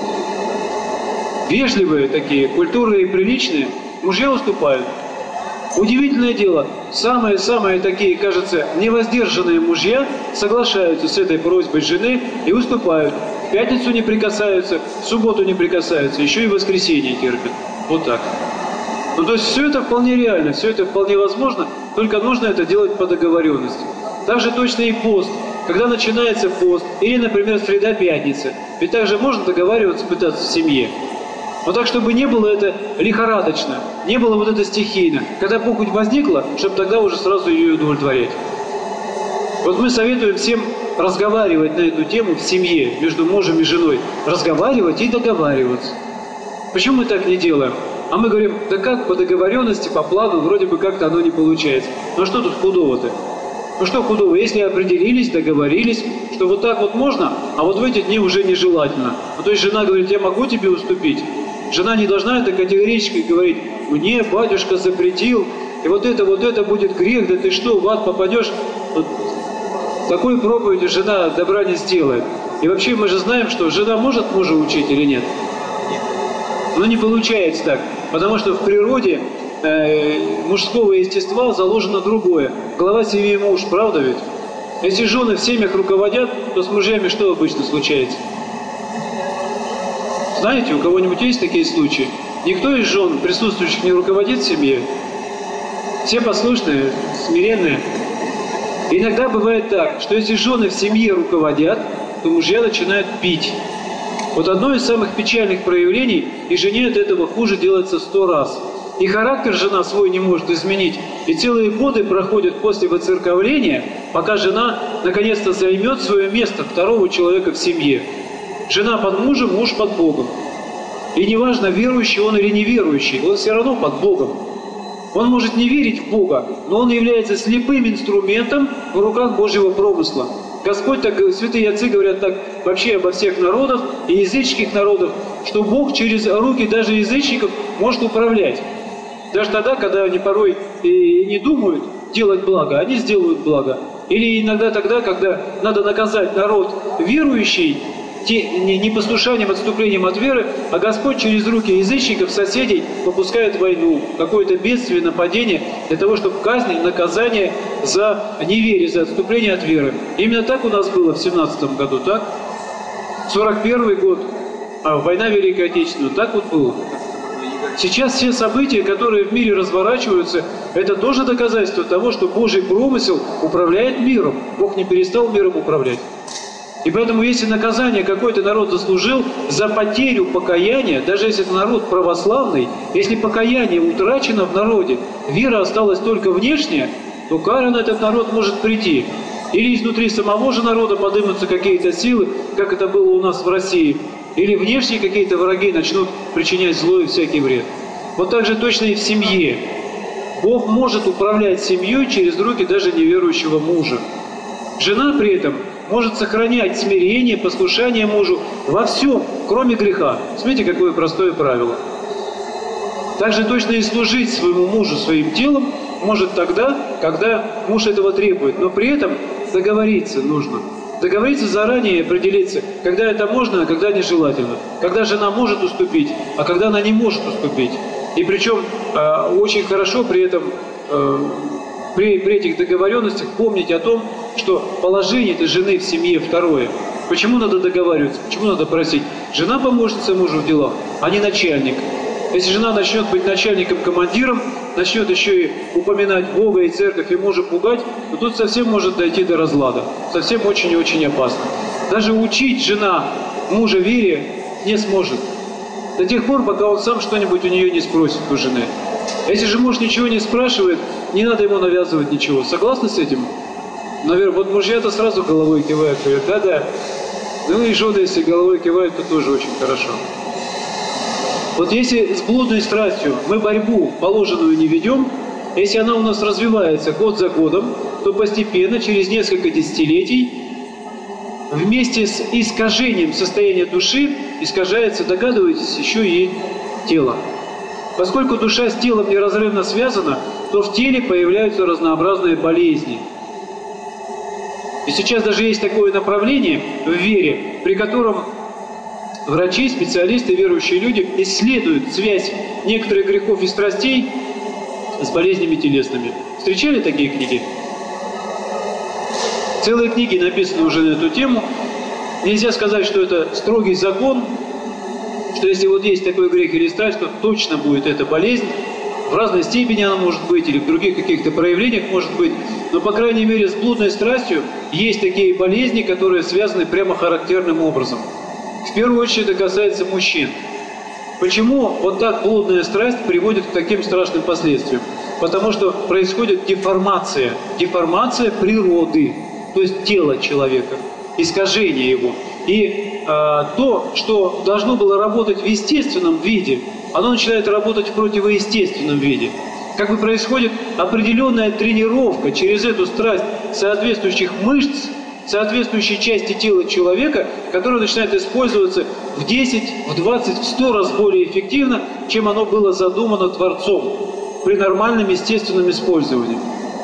S1: вежливые такие, культурные и приличные, мужья уступают. Удивительное дело, самые-самые такие, кажется, невоздержанные мужья соглашаются с этой просьбой жены и уступают. В пятницу не прикасаются, в субботу не прикасаются, еще и в воскресенье терпят. Вот так. Ну, то есть все это вполне реально, все это вполне возможно, только нужно это делать по договоренности. Также точно и пост. Когда начинается пост, или, например, среда-пятница, ведь также можно договариваться, пытаться в семье. Но так, чтобы не было это лихорадочно, не было вот это стихийно. Когда похоть возникла, чтобы тогда уже сразу ее удовлетворять. Вот мы советуем всем разговаривать на эту тему в семье, между мужем и женой. Разговаривать и договариваться. Почему мы так не делаем? А мы говорим, да как, по договоренности, по плану, вроде бы как-то оно не получается. Ну что тут худого-то? Ну что худого, если определились, договорились, что вот так вот можно, а вот в эти дни уже нежелательно. Ну, то есть жена говорит, я могу тебе уступить. Жена не должна это категорически говорить, мне батюшка запретил, и вот это, вот это будет грех, да ты что, в ад попадешь. Вот такой проповедью жена добра не сделает. И вообще мы же знаем, что жена может мужа учить или нет? Но не получается так, потому что в природе э, мужского естества заложено другое. Глава семьи муж, правда ведь? Если жены в семьях руководят, то с мужьями что обычно случается? Знаете, у кого-нибудь есть такие случаи? Никто из жен, присутствующих, не руководит в семье. Все послушные, смиренные. И иногда бывает так, что если жены в семье руководят, то мужья начинают пить. Вот одно из самых печальных проявлений, и жене от этого хуже делается сто раз. И характер жена свой не может изменить. И целые годы проходят после воцерковления, пока жена наконец-то займет свое место второго человека в семье. Жена под мужем, муж под Богом. И неважно, верующий он или неверующий, он все равно под Богом. Он может не верить в Бога, но он является слепым инструментом в руках Божьего промысла. Господь, так, святые отцы говорят так вообще обо всех народах и языческих народах, что Бог через руки даже язычников может управлять. Даже тогда, когда они порой и не думают делать благо, они сделают благо. Или иногда тогда, когда надо наказать народ верующий непослушанием, отступлением от веры, а Господь через руки язычников, соседей попускает войну, какое-то бедствие, нападение, для того, чтобы казнь, наказание за неверие, за отступление от веры. Именно так у нас было в семнадцатом году, так? сорок первый год, а война Великой Отечественной, так вот было. Сейчас все события, которые в мире разворачиваются, это тоже доказательство того, что Божий промысел управляет миром. Бог не перестал миром управлять. И поэтому, если наказание какой-то народ заслужил за потерю покаяния, даже если это народ православный, если покаяние утрачено в народе, вера осталась только внешняя, то кара на этот народ может прийти. Или изнутри самого же народа поднимутся какие-то силы, как это было у нас в России, или внешние какие-то враги начнут причинять зло и всякий вред. Вот так же точно и в семье. Бог может управлять семьей через руки даже неверующего мужа. Жена при этом может сохранять смирение, послушание мужу во всем, кроме греха. Смотрите, какое простое правило. Так же точно и служить своему мужу своим телом может тогда, когда муж этого требует. Но при этом договориться нужно. Договориться заранее и определиться, когда это можно, а когда нежелательно. Когда жена может уступить, а когда она не может уступить. И причем э, очень хорошо при этом, э, при, при этих договоренностях помнить о том, что положение этой жены в семье второе. Почему надо договариваться, почему надо просить? Жена помощница мужу в делах, а не начальник. Если жена начнет быть начальником-командиром, начнет еще и упоминать Бога и церковь, и мужа пугать, то тут совсем может дойти до разлада. Совсем очень и очень опасно. Даже учить жена мужа вере не сможет. До тех пор, пока он сам что-нибудь у нее не спросит, у жены. Если же муж ничего не спрашивает, не надо ему навязывать ничего. Согласны с этим? Наверное, вот мужья-то сразу головой кивают, говорят, да-да. Ну и жены, если головой кивают, то тоже очень хорошо. Вот если с блудной страстью мы борьбу положенную не ведем, если она у нас развивается год за годом, то постепенно, через несколько десятилетий, вместе с искажением состояния души искажается, догадываетесь, еще и тело. Поскольку душа с телом неразрывно связана, то в теле появляются разнообразные болезни. И сейчас даже есть такое направление в вере, при котором врачи, специалисты, верующие люди исследуют связь некоторых грехов и страстей с болезнями телесными. Встречали такие книги? Целые книги написаны уже на эту тему. Нельзя сказать, что это строгий закон, что если вот есть такой грех или страсть, то точно будет эта болезнь. В разной степени она может быть, или в других каких-то проявлениях может быть. Но, по крайней мере, с блудной страстью есть такие болезни, которые связаны прямо характерным образом. В первую очередь это касается мужчин. Почему вот так блудная страсть приводит к таким страшным последствиям? Потому что происходит деформация, деформация природы, то есть тела человека, искажение его. И э, то, что должно было работать в естественном виде, оно начинает работать в противоестественном виде. Как бы происходит определенная тренировка через эту страсть соответствующих мышц, соответствующей части тела человека, которая начинает использоваться в десять, в двадцать, в сто раз более эффективно, чем оно было задумано Творцом при нормальном естественном использовании.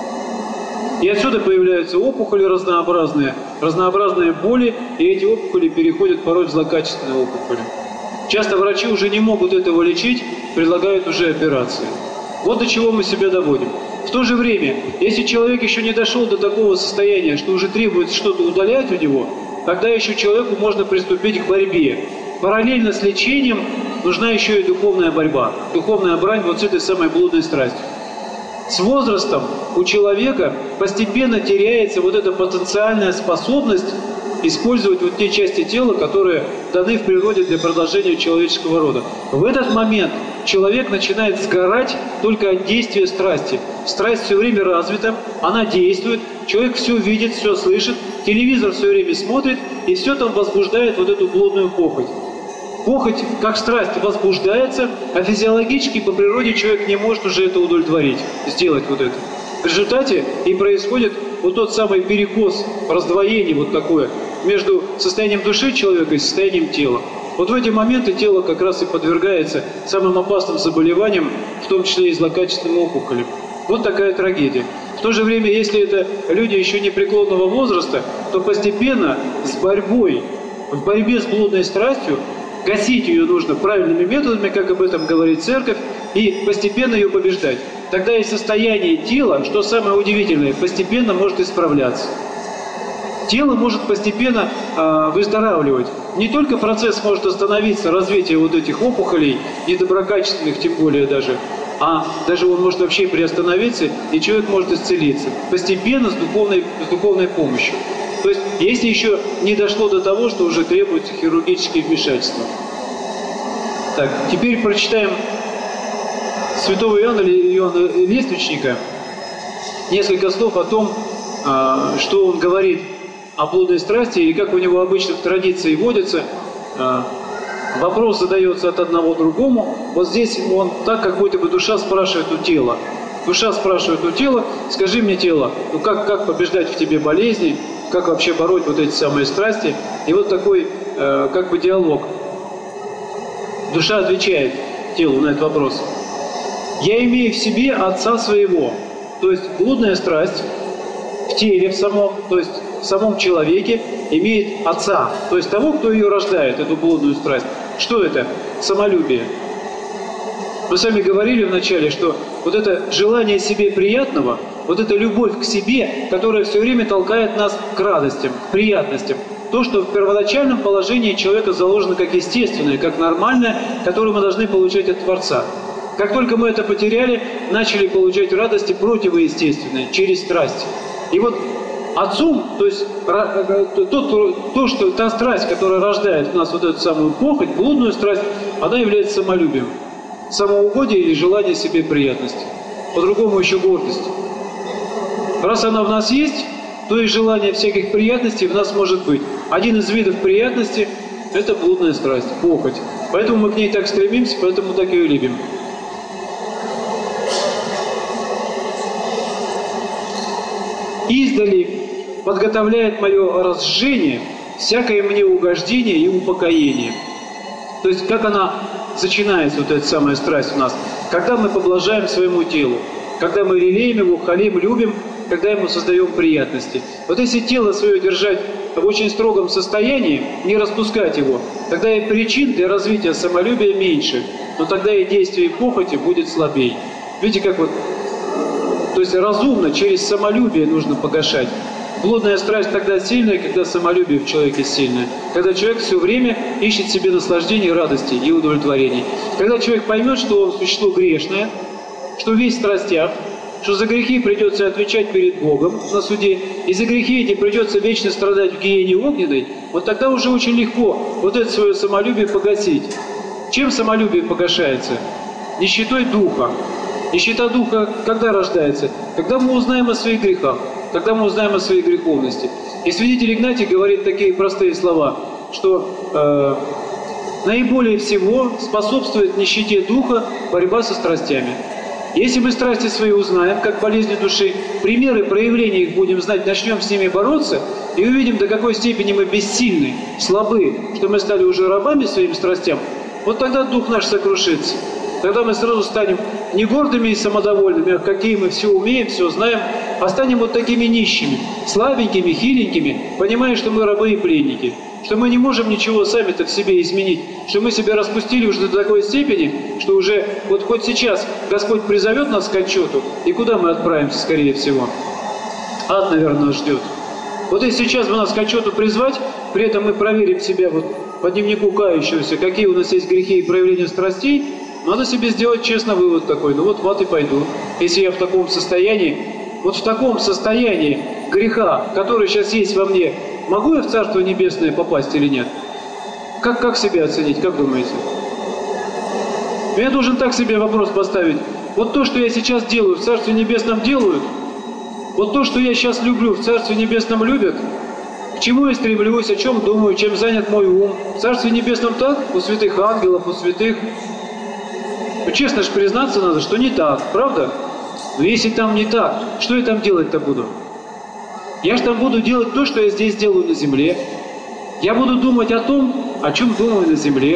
S1: И отсюда появляются опухоли разнообразные, разнообразные боли, и эти опухоли переходят порой в злокачественные опухоли. Часто врачи уже не могут этого лечить, предлагают уже операции. Вот до чего мы себя доводим. В то же время, если человек еще не дошел до такого состояния, что уже требуется что-то удалять у него, тогда еще человеку можно приступить к борьбе. Параллельно с лечением нужна еще и духовная борьба, духовная брань вот с этой самой блудной страстью. С возрастом у человека постепенно теряется вот эта потенциальная способность использовать вот те части тела, которые даны в природе для продолжения человеческого рода. В этот момент человек начинает сгорать только от действия страсти. Страсть все время развита, она действует, человек все видит, все слышит, телевизор все время смотрит, и все там возбуждает вот эту блудную похоть. Похоть, как страсть, возбуждается, а физиологически по природе человек не может уже это удовлетворить, сделать вот это. В результате и происходит вот тот самый перекос, раздвоение вот такое между состоянием души человека и состоянием тела. Вот в эти моменты тело как раз и подвергается самым опасным заболеваниям, в том числе и злокачественным опухолям. Вот такая трагедия. В то же время, если это люди еще непреклонного возраста, то постепенно с борьбой, в борьбе с блудной страстью, гасить ее нужно правильными методами, как об этом говорит церковь, и постепенно ее побеждать. Тогда и состояние тела, что самое удивительное, постепенно может исправляться. Тело может постепенно э, выздоравливать. Не только процесс может остановиться, развитие вот этих опухолей, недоброкачественных тем более даже, а даже он может вообще приостановиться, и человек может исцелиться. Постепенно, с духовной, с духовной помощью. То есть, если еще не дошло до того, что уже требуется хирургические вмешательства. Так, теперь прочитаем святого Иоанна, Иоанна Лествичника несколько слов о том, э, что он говорит о блудной страсти, или как у него обычно в традиции водится, э, вопрос задается от одного к другому. Вот здесь он так, как будто бы душа спрашивает у тела. Душа спрашивает у тела: скажи мне, тело, ну как, как побеждать в тебе болезни, как вообще бороть вот эти самые страсти. И вот такой э, как бы диалог. Душа отвечает телу на этот вопрос: я имею в себе отца своего. То есть блудная страсть в теле, в самом, то есть в самом человеке имеет отца, то есть того, кто ее рождает, эту блудную страсть. Что это? Самолюбие. Мы с вами говорили вначале, что вот это желание себе приятного, вот эта любовь к себе, которая все время толкает нас к радостям, к приятностям. То, что в первоначальном положении человека заложено как естественное, как нормальное, которое мы должны получать от Творца. Как только мы это потеряли, начали получать радости противоестественные, через страсть. И вот отцом, то есть то, то, то, что та страсть, которая рождает в нас вот эту самую похоть, блудную страсть, она является самолюбием. Самоугодие или желание себе приятности. По-другому еще гордость. Раз она в нас есть, то и желание всяких приятностей в нас может быть. Один из видов приятности – это блудная страсть, похоть. Поэтому мы к ней так стремимся, поэтому так ее любим. Издали подготовляет мое разжение, всякое мне угождение и упокоение. То есть, как она начинается, вот эта самая страсть у нас, когда мы поблажаем своему телу, когда мы лелеем его, халим, любим, когда ему создаем приятности. Вот если тело свое держать в очень строгом состоянии, не распускать его, тогда и причин для развития самолюбия меньше, но тогда и действие похоти будет слабее. Видите, как вот, то есть разумно, через самолюбие нужно погашать. Блудная страсть тогда сильная, когда самолюбие в человеке сильное. Когда человек все время ищет себе наслаждений, радости и удовлетворений. Когда человек поймет, что он существо грешное, что весь в страстях, что за грехи придется отвечать перед Богом на суде, и за грехи эти придется вечно страдать в гиене огненной, вот тогда уже очень легко вот это свое самолюбие погасить. Чем самолюбие погашается? Нищетой духа. Нищета духа когда рождается? Когда мы узнаем о своих грехах, когда мы узнаем о своей греховности. И святитель Игнатий говорит такие простые слова, что э, наиболее всего способствует нищете духа борьба со страстями. Если мы страсти свои узнаем, как болезни души, примеры проявления их будем знать, начнем с ними бороться, и увидим, до какой степени мы бессильны, слабы, что мы стали уже рабами своим страстям, вот тогда дух наш сокрушится. Тогда мы сразу станем не гордыми и самодовольными, а какие мы все умеем, все знаем, а станем вот такими нищими, слабенькими, хиленькими, понимая, что мы рабы и пленники, что мы не можем ничего сами-то в себе изменить, что мы себя распустили уже до такой степени, что уже вот хоть сейчас Господь призовет нас к отчету, и куда мы отправимся, скорее всего? Ад, наверное, нас ждет. Вот если сейчас бы нас к отчету призвать, при этом мы проверим себя вот по дневнику кающегося, какие у нас есть грехи и проявления страстей, надо себе сделать честно вывод такой: ну вот в ад и пойду. Если я в таком состоянии, вот в таком состоянии греха, который сейчас есть во мне, могу я в Царство Небесное попасть или нет? Как, как себя оценить, как думаете? Я должен так себе вопрос поставить. Вот то, что я сейчас делаю, в Царстве Небесном делают? Вот то, что я сейчас люблю, в Царстве Небесном любят? К чему я стремлюсь, о чем думаю, чем занят мой ум? В Царстве Небесном так? У святых ангелов, у святых... Ну, честно же признаться надо, что не так, правда? Но если там не так, что я там делать-то буду? Я же там буду делать то, что я здесь делаю на земле. Я буду думать о том, о чем думаю на земле.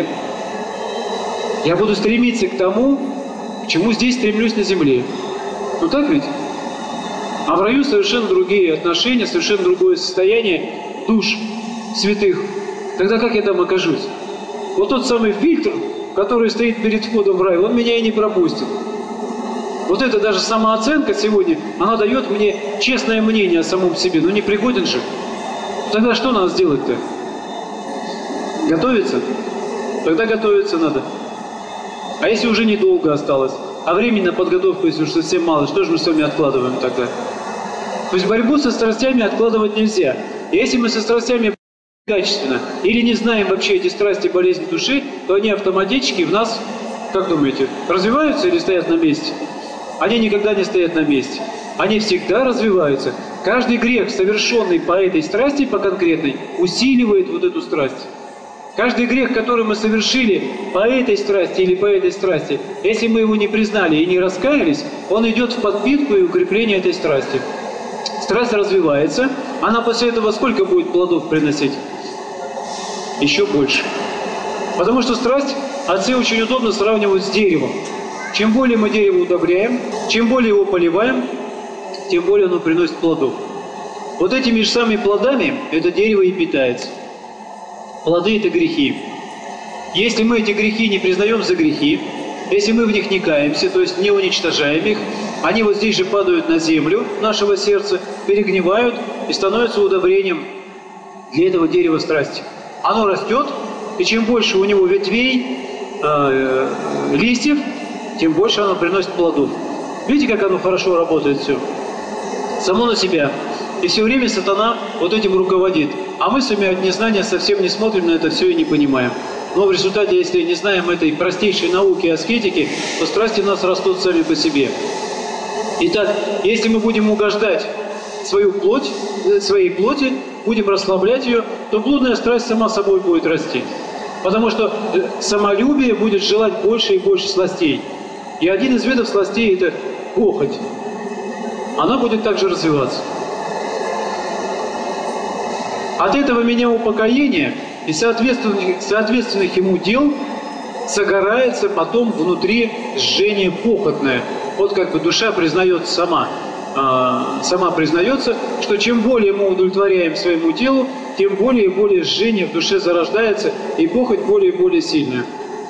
S1: Я буду стремиться к тому, к чему здесь стремлюсь на земле. Ну так ведь? А в раю совершенно другие отношения, совершенно другое состояние душ святых. Тогда как я там окажусь? Вот тот самый фильтр, который стоит перед входом в рай, он меня и не пропустит. Вот это даже самооценка сегодня, она дает мне честное мнение о самом себе. Ну не пригоден же. Тогда что надо сделать-то? Готовиться? Тогда готовиться надо. А если уже недолго осталось? А времени на подготовку, если уж совсем мало, что же мы с вами откладываем тогда? То есть борьбу со страстями откладывать нельзя. И если мы со страстями качественно или не знаем вообще эти страсти, болезни души, то они автоматически в нас, как думаете, развиваются или стоят на месте? Они никогда не стоят на месте. Они всегда развиваются. Каждый грех, совершенный по этой страсти, по конкретной, усиливает вот эту страсть. Каждый грех, который мы совершили по этой страсти или по этой страсти, если мы его не признали и не раскаялись, он идет в подпитку и укрепление этой страсти. Страсть развивается, она после этого сколько будет плодов приносить? Еще больше. Потому что страсть отцы очень удобно сравнивают с деревом. Чем более мы дерево удобряем, чем более его поливаем, тем более оно приносит плодов. Вот этими же самыми плодами это дерево и питается. Плоды – это грехи. Если мы эти грехи не признаем за грехи, если мы в них не каемся, то есть не уничтожаем их, они вот здесь же падают на землю нашего сердца, перегнивают и становятся удобрением для этого дерева страсти. Оно растет, и чем больше у него ветвей, э, листьев, тем больше оно приносит плодов. Видите, как оно хорошо работает все? Само на себя. И все время сатана вот этим руководит. А мы с вами от незнания совсем не смотрим на это все и не понимаем. Но в результате, если не знаем этой простейшей науки аскетики, то страсти у нас растут сами по себе. Итак, если мы будем угождать свою плоть, своей плоти, будем расслаблять ее, то блудная страсть сама собой будет расти. Потому что самолюбие будет желать больше и больше сластей. И один из видов сластей – это похоть. Она будет также развиваться. От этого меня упокоения и соответственных, соответственных ему дел загорается потом внутри жжение похотное. Вот как бы душа признается сама, э, сама признается, что чем более мы удовлетворяем своему телу, тем более и более жжение в душе зарождается, и похоть более и более сильная.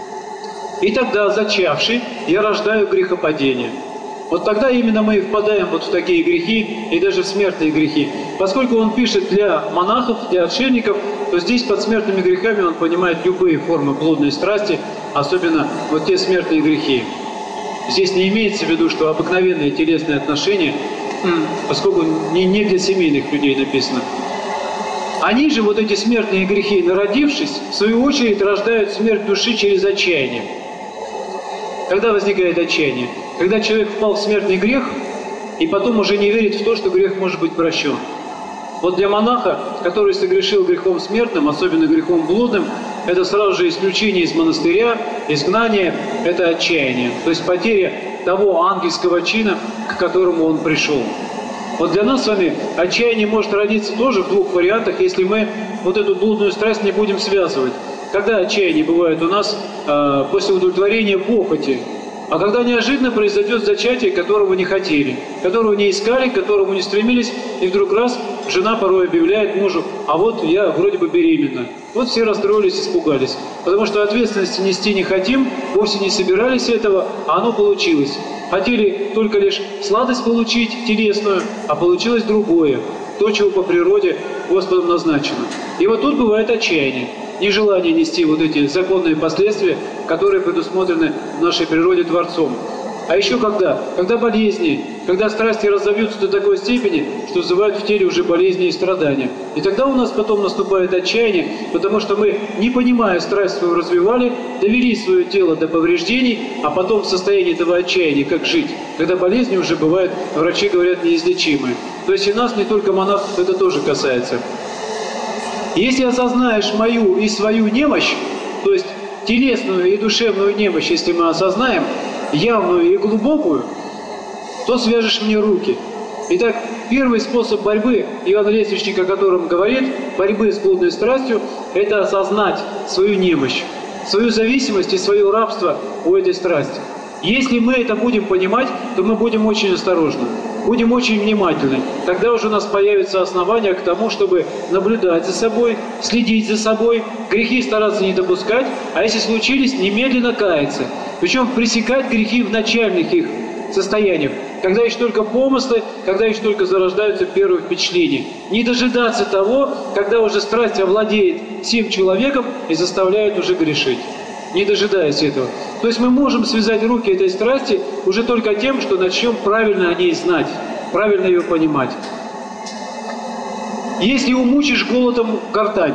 S1: И тогда, зачавший, я рождаю грехопадение. Вот тогда именно мы и впадаем вот в такие грехи, и даже в смертные грехи. Поскольку он пишет для монахов, для отшельников, то здесь под смертными грехами он понимает любые формы блудной страсти, особенно вот те смертные грехи. Здесь не имеется в виду, что обыкновенные телесные отношения, поскольку не, не для семейных людей написано. Они же, вот эти смертные грехи, народившись, в свою очередь рождают смерть души через отчаяние. Когда возникает отчаяние? Когда человек впал в смертный грех, и потом уже не верит в то, что грех может быть прощен. Вот для монаха, который согрешил грехом смертным, особенно грехом блудным, это сразу же исключение из монастыря, изгнание, это отчаяние. То есть потеря того ангельского чина, к которому он пришел. Вот для нас с вами отчаяние может родиться тоже в двух вариантах, если мы вот эту блудную страсть не будем связывать. Когда отчаяние бывает у нас э, после удовлетворения похоти, а когда неожиданно произойдет зачатие, которого не хотели, которого не искали, к которому не стремились, и вдруг раз жена порой объявляет мужу: а вот я вроде бы беременна. Вот все расстроились, испугались. Потому что ответственности нести не хотим, вовсе не собирались этого, а оно получилось. Хотели только лишь сладость получить, телесную, а получилось другое, то, чего по природе Господом назначено. И вот тут бывает отчаяние. Нежелание нести вот эти законные последствия, которые предусмотрены в нашей природе Творцом. А еще когда? Когда болезни, когда страсти разовьются до такой степени, что вызывают в теле уже болезни и страдания. И тогда у нас потом наступает отчаяние, потому что мы, не понимая страсть свою, развивали, довели свое тело до повреждений, а потом в состоянии этого отчаяния, как жить, когда болезни уже бывают, врачи говорят, неизлечимые. То есть и нас, не только монахов, это тоже касается. Если осознаешь мою и свою немощь, то есть телесную и душевную немощь, если мы осознаем, явную и глубокую, то свяжешь мне руки. Итак, первый способ борьбы, Иоанн Лествичник, о котором говорит, борьбы с блудной страстью, это осознать свою немощь, свою зависимость и свое рабство у этой страсти. Если мы это будем понимать, то мы будем очень осторожны, будем очень внимательны. Тогда уже у нас появится основание к тому, чтобы наблюдать за собой, следить за собой, грехи стараться не допускать, а если случились, немедленно каяться. Причем пресекать грехи в начальных их состояниях, когда еще только помыслы, когда еще только зарождаются первые впечатления. Не дожидаться того, когда уже страсть овладеет всем человеком и заставляет уже грешить. Не дожидаясь этого. То есть мы можем связать руки этой страсти уже только тем, что начнем правильно о ней знать, правильно ее понимать. Если умучишь голодом гортань,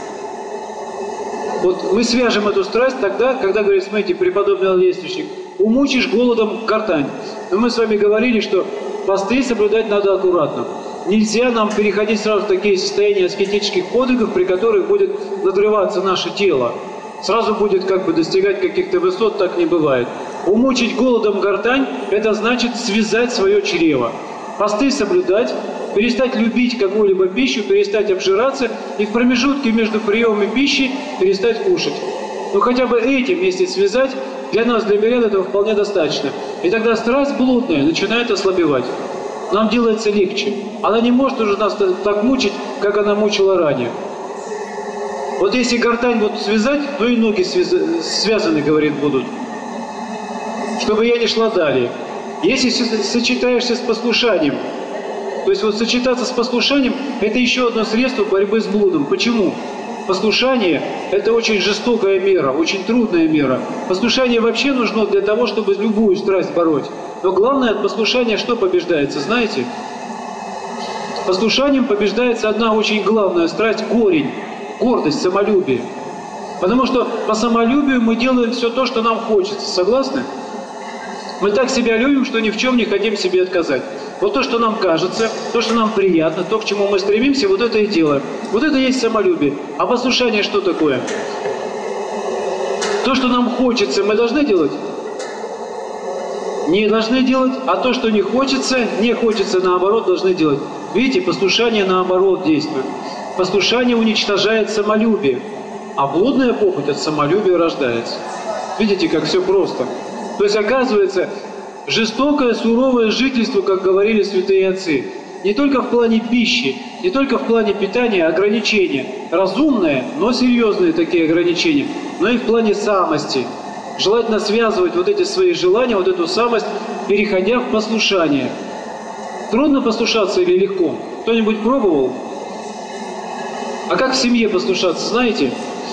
S1: вот мы свяжем эту страсть тогда, когда, говорит, смотрите, преподобный Иоанн Лествичник, умучишь голодом гортань. Но мы с вами говорили, что посты соблюдать надо аккуратно. Нельзя нам переходить сразу в такие состояния аскетических подвигов, при которых будет надрываться наше тело. Сразу будет как бы достигать каких-то высот, так не бывает. Умучить голодом гортань – это значит связать свое чрево. Посты соблюдать, перестать любить какую-либо пищу, перестать обжираться и в промежутке между приемами пищи перестать кушать. Но хотя бы этим, если связать, для нас, для мирян, этого вполне достаточно. И тогда страсть блудная начинает ослабевать. Нам делается легче. Она не может уже нас так мучить, как она мучила ранее. Вот если гортань вот связать, то и ноги связаны, говорит, будут, чтобы я не шла далее. Если сочетаешься с послушанием, то есть вот сочетаться с послушанием – это еще одно средство борьбы с блудом. Почему? Послушание – это очень жестокая мера, очень трудная мера. Послушание вообще нужно для того, чтобы любую страсть бороть. Но главное от послушания что побеждается, знаете? Послушанием побеждается одна очень главная страсть – корень. Гордость, самолюбие. Потому что по самолюбию мы делаем все то, что нам хочется. Согласны? Мы так себя любим, что ни в чем не хотим себе отказать. Вот то, что нам кажется, то, что нам приятно, то, к чему мы стремимся, вот это и делаем. Вот это и есть самолюбие. А послушание что такое? То, что нам хочется, мы должны делать? Не должны делать, а то, что не хочется, не хочется, наоборот, должны делать. Видите, послушание наоборот действует. Послушание уничтожает самолюбие, а блудная похоть от самолюбия рождается. Видите, как все просто. То есть, оказывается, жестокое, суровое жительство, как говорили святые отцы, не только в плане пищи, не только в плане питания, ограничения, разумные, но серьезные такие ограничения, но и в плане самости. Желательно связывать вот эти свои желания, вот эту самость, переходя в послушание. Трудно послушаться или легко? Кто-нибудь пробовал? А как в семье послушаться, знаете?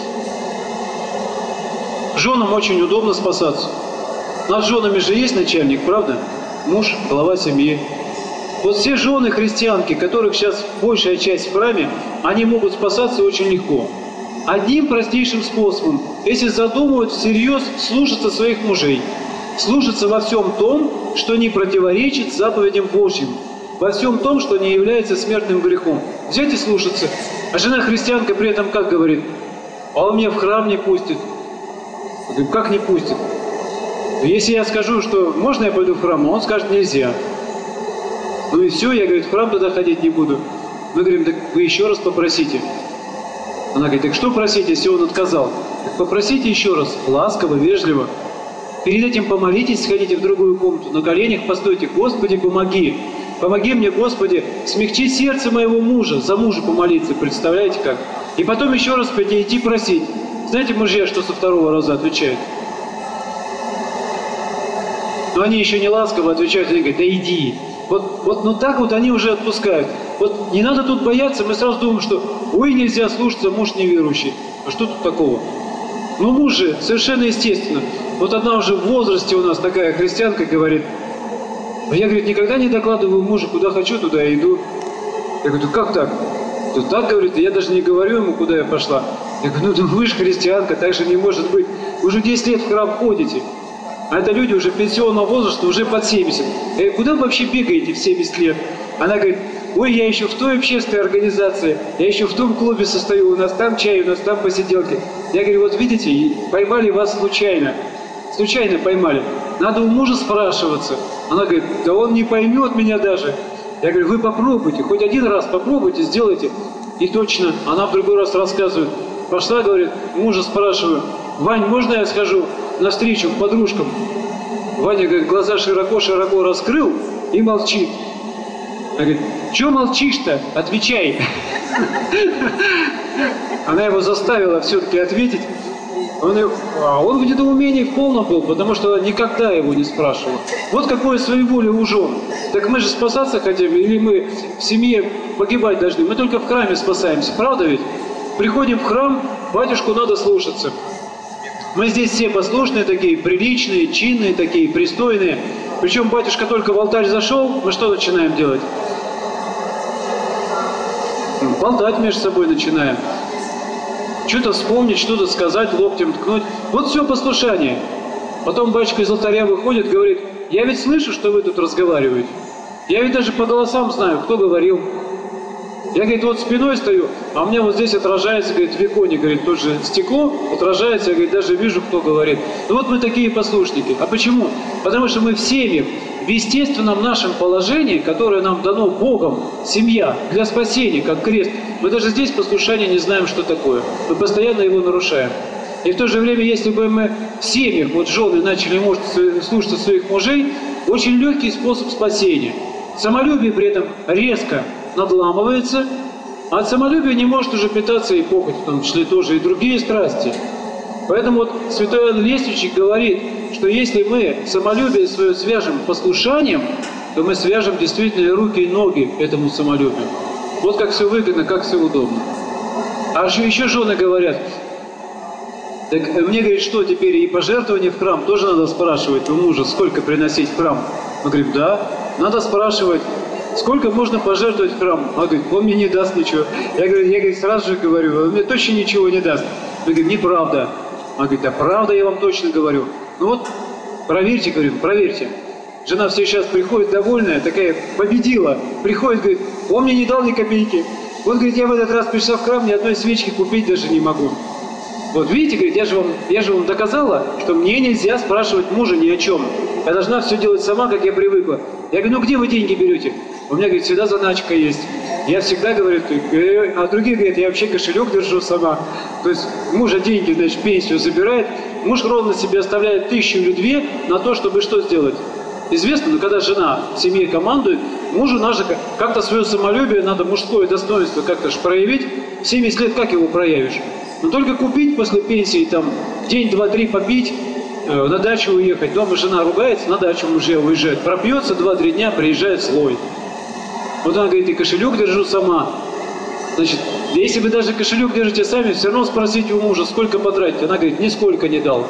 S1: Женам очень удобно спасаться. Над женами же есть начальник, правда? Муж, глава семьи. Вот все жены христианки, которых сейчас большая часть в храме, они могут спасаться очень легко. Одним простейшим способом, если задумывают всерьез слушаться своих мужей, слушаться во всем том, что не противоречит заповедям Божьим, во всем том, что не является смертным грехом. Взять и слушаться. А жена христианка при этом как говорит? А он меня в храм не пустит. Я говорю, как не пустит? Если я скажу, что можно я пойду в храм, он скажет нельзя. Ну и все, я, говорит, в храм туда ходить не буду. Мы говорим, так вы еще раз попросите. Она говорит, так что просить, если он отказал? Так попросите еще раз, ласково, вежливо. Перед этим помолитесь, сходите в другую комнату, на коленях постойте, Господи, помоги. Помоги мне, Господи, смягчи сердце моего мужа, за мужа помолиться, представляете как? И потом еще раз пойти идти просить. Знаете, мужья, что со второго раза отвечают? Но они еще не ласково отвечают, они говорят, да иди. Вот, вот, ну так вот они уже отпускают. Вот не надо тут бояться, мы сразу думаем, что ой, нельзя слушаться, муж неверующий. А что тут такого? Ну муж же, совершенно естественно. Вот одна уже в возрасте у нас такая христианка говорит, я, говорит, никогда не докладываю мужу, куда хочу, туда и иду. Я говорю, как так? То так, говорит, я даже не говорю ему, куда я пошла. Я говорю, ну вы же христианка, так же не может быть. Вы уже десять лет в храм ходите. А это люди уже пенсионного возраста, уже под семьдесят. Я говорю, куда вы вообще бегаете в семьдесят лет? Она говорит, ой, я еще в той общественной организации, я еще в том клубе состою, у нас там чай, у нас там посиделки. Я говорю, вот видите, поймали вас случайно. Случайно поймали. Надо у мужа спрашиваться. Она говорит, да он не поймет меня даже. Я говорю, вы попробуйте, хоть один раз попробуйте, сделайте. И точно, она в другой раз рассказывает. Пошла, говорит, мужа спрашиваю, Вань, можно я схожу навстречу к подружкам? Ваня, говорит, глаза широко-широко раскрыл и молчит. Она говорит, что молчишь-то? Отвечай. Она его заставила все-таки ответить. Он, а он в недоумении в полном был, потому что она никогда его не спрашивала. Вот какое своеволие у жен. Так мы же спасаться хотим, или мы в семье погибать должны? Мы только в храме спасаемся, правда ведь? Приходим в храм, батюшку надо слушаться. Мы здесь все послушные такие, приличные, чинные такие, пристойные. Причем батюшка только в алтарь зашел, мы что начинаем делать? Болтать между собой начинаем. Что-то вспомнить, что-то сказать, локтем ткнуть. Вот все послушание. Потом батюшка из алтаря выходит, говорит, я ведь слышу, что вы тут разговариваете. Я ведь даже по голосам знаю, кто говорил. Я, говорит, вот спиной стою, а у меня вот здесь отражается, говорит, в иконе, говорит, тут же стекло отражается, я, говорит, даже вижу, кто говорит. Ну вот мы такие послушники. А почему? Потому что мы в семьях, в естественном нашем положении, которое нам дано Богом, семья, для спасения, как крест, мы даже здесь послушание не знаем, что такое. Мы постоянно его нарушаем. И в то же время, если бы мы в семьях, вот жены, начали, может, слушаться своих мужей, очень легкий способ спасения. Самолюбие при этом резко надламывается, а от самолюбия не может уже питаться и похоть, в том числе тоже и другие страсти. Поэтому вот святой Иоанн Лествичник говорит, что если мы самолюбие свое свяжем послушанием, то мы свяжем действительно и руки, и ноги этому самолюбию. Вот как все выгодно, как все удобно. А еще, еще жены говорят, так мне, говорит, что теперь и пожертвования в храм тоже надо спрашивать у мужа, сколько приносить в храм? Мы говорим, да, надо спрашивать. Сколько можно пожертвовать в храм? Он говорит, он мне не даст ничего. Я говорю, я говорит, сразу же говорю, он мне точно ничего не даст. Он говорит, неправда. Он говорит, да правда, я вам точно говорю. Ну вот, проверьте, говорю, проверьте. Жена все сейчас приходит довольная, такая, победила. Приходит, говорит, он мне не дал ни копейки. Вот, говорит, я в этот раз пришла в храм, ни одной свечки купить даже не могу. Вот видите, говорит, я же вам, я же вам доказала, что мне нельзя спрашивать мужа ни о чем. Я должна все делать сама, как я привыкла. Я говорю, ну где вы деньги берете? У меня, говорит, всегда заначка есть. Я всегда, говорит, а другие говорят, я вообще кошелек держу сама. То есть мужа деньги, значит, пенсию забирает. Муж ровно себе оставляет тысячу или две на то, чтобы что сделать? Известно, но когда жена в семье командует, мужу надо как-то свое самолюбие, надо мужское достоинство как-то же проявить. В семьдесят лет как его проявишь? Но только купить после пенсии, там, день, два, три попить, э, на дачу уехать. Дома жена ругается, на дачу мужья уезжает. Пропьется два-три дня, приезжает злой. Вот она говорит, и кошелек держу сама. Значит, если вы даже кошелек держите сами, все равно спросите у мужа, сколько потратить. Она говорит, нисколько не дал.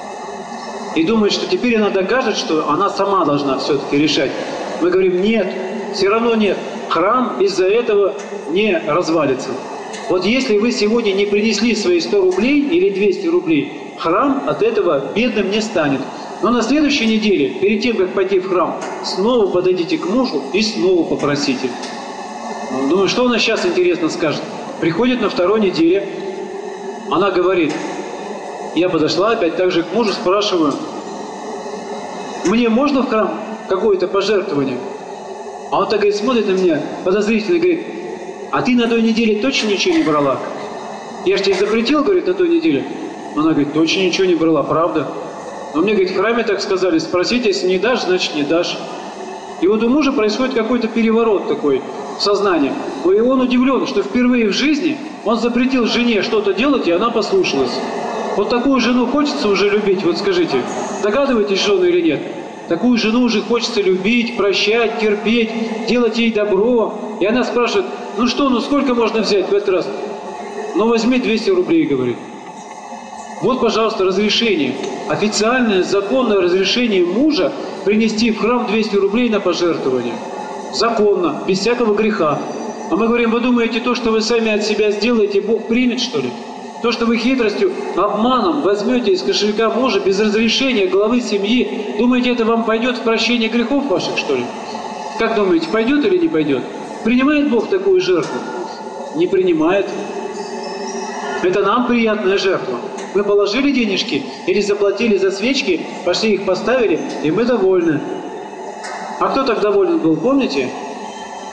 S1: И думает, что теперь она докажет, что она сама должна все-таки решать. Мы говорим, нет, все равно нет. Храм из-за этого не развалится. Вот если вы сегодня не принесли свои сто рублей или двести рублей, храм от этого бедным не станет. Но на следующей неделе, перед тем, как пойти в храм, снова подойдите к мужу и снова попросите. Думаю, что она сейчас интересно скажет. Приходит на второй неделе, она говорит, я подошла опять так же к мужу, спрашиваю, мне можно в храм какое-то пожертвование? А он так, говорит, смотрит на меня подозрительно и говорит, а ты на той неделе точно ничего не брала? Я же тебе запретил, говорит, на той неделе. Она говорит, точно ничего не брала, правда. Но мне, говорит, в храме так сказали, спросите, если не дашь, значит не дашь. И вот у мужа происходит какой-то переворот такой в сознании. И он удивлен, что впервые в жизни он запретил жене что-то делать, и она послушалась. Вот такую жену хочется уже любить, вот скажите, догадываетесь, жену или нет? Такую жену уже хочется любить, прощать, терпеть, делать ей добро. И она спрашивает, ну что, ну сколько можно взять в этот раз? Ну возьми двести рублей, говорит. Вот, пожалуйста, разрешение. Официальное, законное разрешение мужа принести в храм двести рублей на пожертвование. Законно, без всякого греха. А мы говорим, вы думаете, то, что вы сами от себя сделаете, Бог примет, что ли? То, что вы хитростью, обманом возьмете из кошелька мужа без разрешения главы семьи, думаете, это вам пойдет в прощение грехов ваших, что ли? Как думаете, пойдет или не пойдет? Принимает Бог такую жертву? Не принимает. Это нам приятная жертва. Мы положили денежки или заплатили за свечки, пошли их поставили, и мы довольны. А кто так доволен был, помните?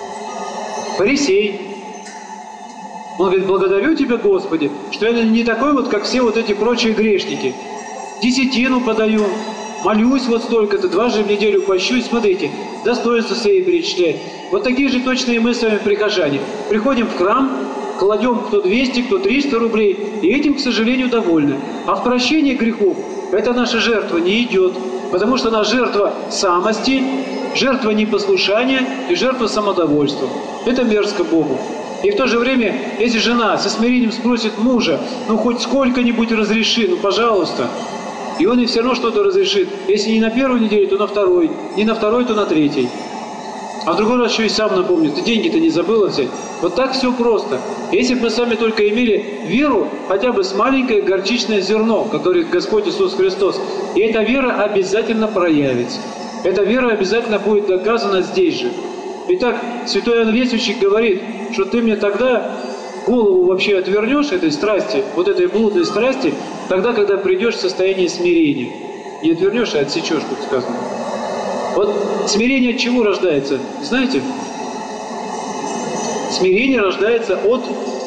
S2: Фарисей. Он говорит: благодарю Тебя, Господи, что я не такой вот, как все вот эти прочие грешники. Десятину подаю, молюсь вот столько-то, дважды в неделю пощусь, смотрите, достоинства свои перечисляет. Вот такие же точные мы с вами прихожане. Приходим в храм, кладем кто двести, кто триста рублей, и этим, к сожалению, довольны. А в прощении грехов эта наша жертва не идет, потому что она жертва самости, жертва непослушания и жертва самодовольства. Это мерзко Богу. И в то же время, если жена со смирением спросит мужа: ну хоть сколько-нибудь разреши, ну пожалуйста, и он ей все равно что-то разрешит. Если не на первой неделе, то на второй, не на второй, то на третьей. А в другой раз еще и сам напомнит: ты деньги-то не забыла взять. Вот так все просто. Если бы мы сами только имели веру, хотя бы с маленькое горчичное зерно, как говорит Господь Иисус Христос, и эта вера обязательно проявится. Эта вера обязательно будет доказана здесь же. Итак, святой Иоанн Лествичий говорит, что ты мне тогда голову вообще отвернешь этой страсти, вот этой блудной страсти, тогда, когда придешь в состояние смирения. Не отвернешь, а отсечешь, как сказано. Вот смирение от чего рождается? Знаете? Смирение рождается от...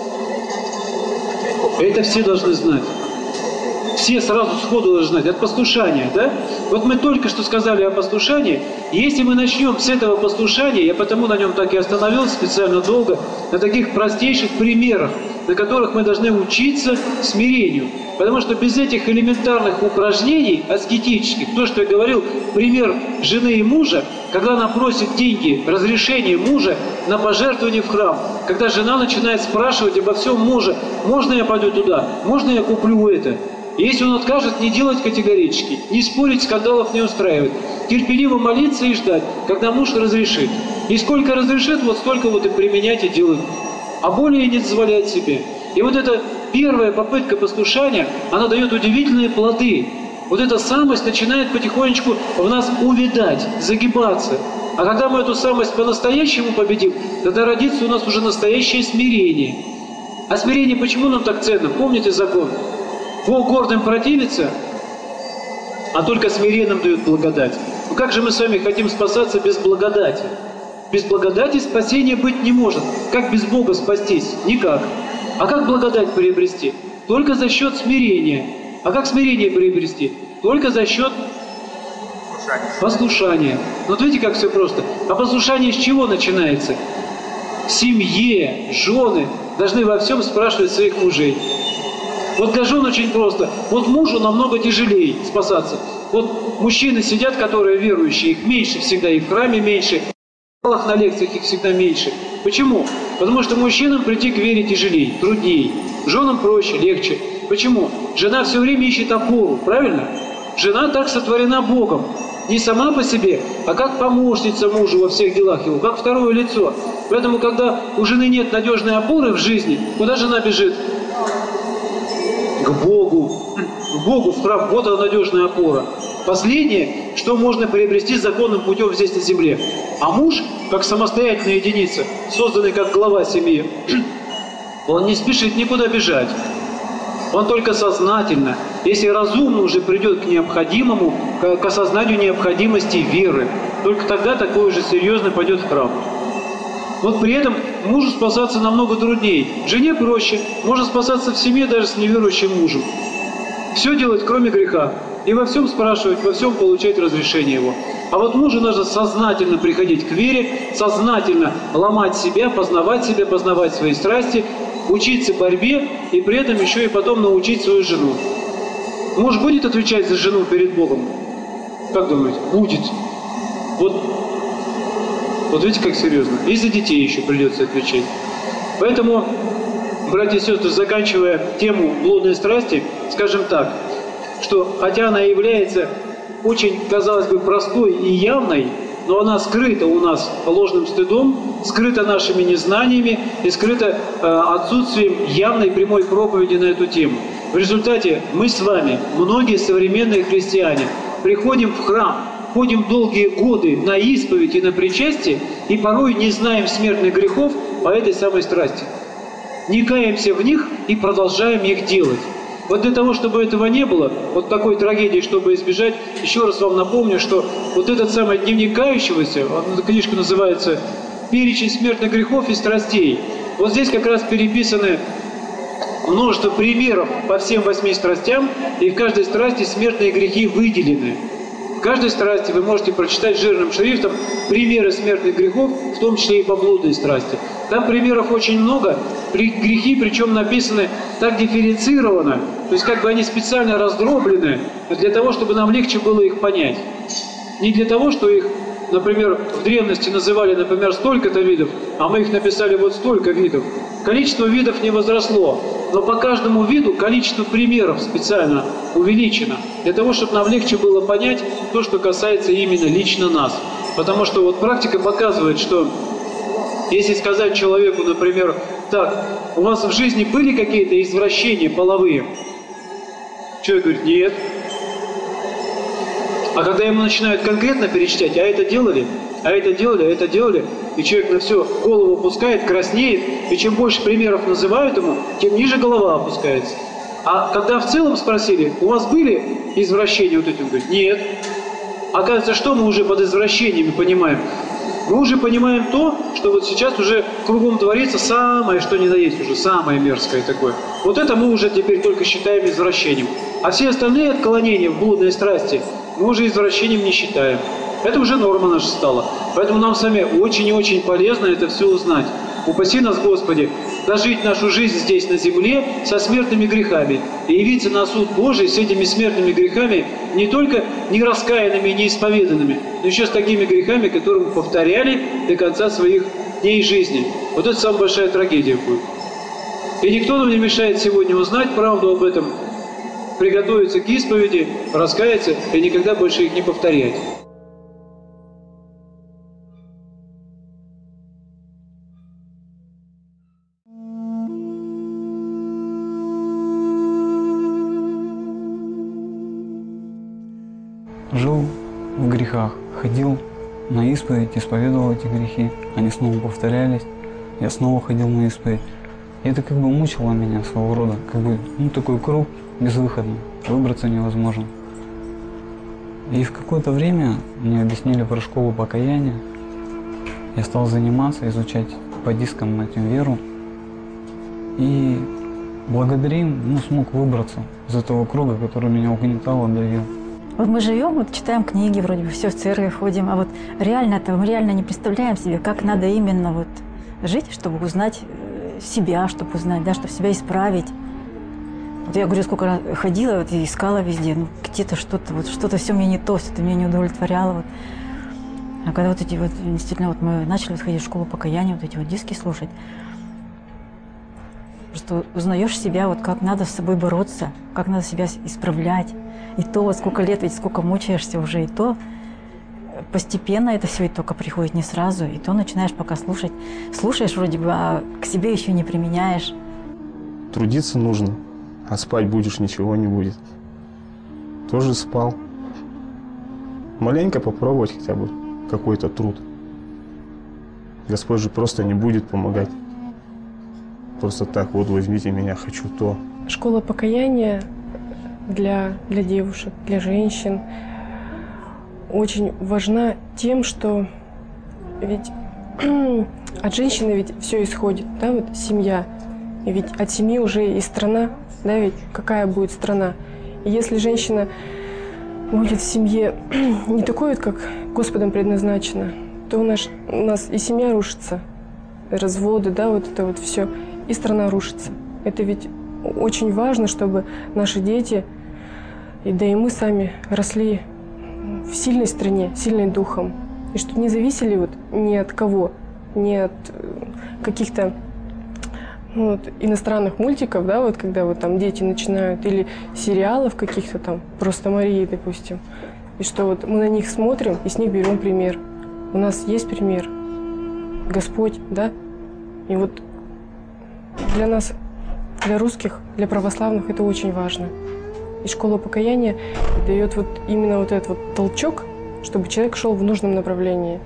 S2: Это все должны знать. Все сразу сходу должны знать. От послушания, да? Вот мы только что сказали о послушании. Если мы начнем с этого послушания, я потому на нем так и остановился специально долго, на таких простейших примерах, на которых мы должны учиться смирению. Потому что без этих элементарных упражнений аскетических, то, что я говорил, пример жены и мужа, когда она просит деньги, разрешение мужа на пожертвование в храм, когда жена начинает спрашивать обо всем мужа: можно я пойду туда, можно я куплю это? Если он откажет, не делать категорически, не спорить, скандалов не устраивать, терпеливо молиться и ждать, когда муж разрешит. И сколько разрешит, вот столько вот и применять и делать. А более не дозволять себе. И вот эта первая попытка послушания, она дает удивительные плоды. Вот эта самость начинает потихонечку в нас увядать, загибаться. А когда мы эту самость по-настоящему победим, тогда родится у нас уже настоящее смирение. А смирение почему нам так ценно? Помните закон? Бог гордым противится, а только смиренным дает благодать. Ну как же мы с вами хотим спасаться без благодати? Без благодати спасения быть не может. Как без Бога спастись? Никак. А как благодать приобрести? Только за счет смирения. А как смирение приобрести? Только за счет послушания. Вот видите, как все просто. А послушание с чего начинается? В семье жены должны во всем спрашивать своих мужей. Вот для жен очень просто. Вот мужу намного тяжелее спасаться. Вот мужчины сидят, которые верующие, их меньше всегда, и в храме меньше, на лекциях их всегда меньше. Почему? Потому что мужчинам прийти к вере тяжелее, труднее. Женам проще, легче. Почему? Жена все время ищет опору, правильно? Жена так сотворена Богом. Не сама по себе, а как помощница мужу во всех делах его, как второе лицо. Поэтому, когда у жены нет надежной опоры в жизни, куда жена бежит? К Богу. К Богу, в храм. Вот она, надежная опора. Последнее, что можно приобрести законным путем здесь на земле. А муж, как самостоятельная единица, созданный как глава семьи, он не спешит никуда бежать. Он только сознательно, если разумно уже придет к необходимому, к осознанию необходимости веры, только тогда такой уже серьезно пойдет в храм. Вот при этом мужу спасаться намного труднее. Жене проще, можно спасаться в семье даже с неверующим мужем. Все делать, кроме греха. И во всем спрашивать, во всем получать разрешение его. А вот мужу нужно сознательно приходить к вере, сознательно ломать себя, познавать себя, познавать свои страсти, учиться борьбе и при этом еще и потом научить свою жену. Муж будет отвечать за жену перед Богом? Как думаете? Будет. Вот, вот видите, как серьезно. И за детей еще придется отвечать. Поэтому, братья и сестры, заканчивая тему блудной страсти, скажем так, что хотя она является очень, казалось бы, простой и явной, но она скрыта у нас ложным стыдом, скрыта нашими незнаниями и скрыта э, отсутствием явной прямой проповеди на эту тему. В результате мы с вами, многие современные христиане, приходим в храм, ходим долгие годы на исповедь и на причастие, и порой не знаем смертных грехов по этой самой страсти. Не каемся в них и продолжаем их делать. Вот для того, чтобы этого не было, вот такой трагедии, чтобы избежать, еще раз вам напомню, что вот этот самый дневник кающегося, эта книжка называется перечень смертных грехов и страстей. Вот здесь как раз переписаны множество примеров по всем восьми страстям, и в каждой страсти смертные грехи выделены. В каждой страсти вы можете прочитать жирным шрифтом примеры смертных грехов, в том числе и по блудной страсти. Там примеров очень много, грехи причем написаны так дифференцированно, то есть как бы они специально раздроблены для того, чтобы нам легче было их понять. Не для того, что их, например, в древности называли, например, столько-то видов, а мы их написали вот столько видов. Количество видов не возросло, но по каждому виду количество примеров специально увеличено, для того, чтобы нам легче было понять то, что касается именно лично нас. Потому что вот практика показывает, что если сказать человеку, например, так, у вас в жизни были какие-то извращения половые? Человек говорит, нет. А когда ему начинают конкретно перечислять, а это делали, а это делали, а это делали, и человек на все голову опускает, краснеет, и чем больше примеров называют ему, тем ниже голова опускается. А когда в целом спросили, у вас были извращения вот эти, он говорит, нет. Оказывается, что мы уже под извращениями понимаем? Мы уже понимаем то, что вот сейчас уже кругом творится самое, что ни на есть уже, самое мерзкое такое. Вот это мы уже теперь только считаем извращением. А все остальные отклонения в блудной страсти мы уже извращением не считаем. Это уже норма наша стала. Поэтому нам с вами очень и очень полезно это все узнать. Упаси нас, Господи, дожить нашу жизнь здесь, на земле, со смертными грехами. И явиться на суд Божий с этими смертными грехами не только нераскаянными и неисповеданными, но еще с такими грехами, которые мы повторяли до конца своих дней жизни. Вот это самая большая трагедия будет. И никто нам не мешает сегодня узнать правду об этом, приготовиться к исповеди, раскаяться и никогда больше их не повторять.
S3: Жил в грехах, ходил на исповедь, исповедовал эти грехи, они снова повторялись, я снова ходил на исповедь. И это как бы мучило меня своего рода, как бы, ну, такой круг безвыходный, выбраться невозможно. И в какое-то время мне объяснили про школу покаяния, я стал заниматься, изучать по дискам этим веру, и благодаря им, ну, смог выбраться из этого круга, который меня угнетал, давил.
S4: Вот мы живем, вот читаем книги, вроде бы все в церковь ходим, а вот реально-то мы реально не представляем себе, как надо именно вот жить, чтобы узнать себя, чтобы узнать, да, чтобы себя исправить. Вот я говорю, сколько раз ходила вот, и искала везде, ну, где-то что-то, вот что-то все мне не то, что-то меня не удовлетворяло. Вот. А когда вот эти вот, действительно, вот мы начали вот ходить в школу покаяния, вот эти вот диски слушать, просто узнаешь себя, вот как надо с собой бороться, как надо себя исправлять. И то, вот сколько лет, ведь сколько мучаешься уже, и то постепенно это все и только приходит не сразу, и то начинаешь пока слушать. Слушаешь вроде бы, а к себе еще не применяешь.
S5: Трудиться нужно, а спать будешь, ничего не будет. Тоже спал. Маленько попробовать хотя бы какой-то труд. Господь же просто не будет помогать. Просто так, вот возьмите меня, хочу то.
S6: Школа покаяния для, для девушек, для женщин очень важна тем, что ведь от женщины ведь все исходит, да, вот семья. И ведь от семьи уже и страна, да, ведь какая будет страна. И если женщина будет в семье не такой вот, как Господом предназначено, то у нас, у нас и семья рушится, разводы, да, вот это вот все, и страна рушится. Это ведь очень важно, чтобы наши дети, и да и мы сами росли в сильной стране, сильной духом. И что не зависели вот ни от кого, ни от каких-то ну, вот, иностранных мультиков, да, вот когда вот там дети начинают, или сериалов каких-то там, просто Марии, допустим. И что вот мы на них смотрим и с них берем пример. У нас есть пример. Господь, да? И вот для нас, для русских, для православных это очень важно. И школа покаяния дает вот именно вот этот вот толчок, чтобы человек шел в нужном направлении.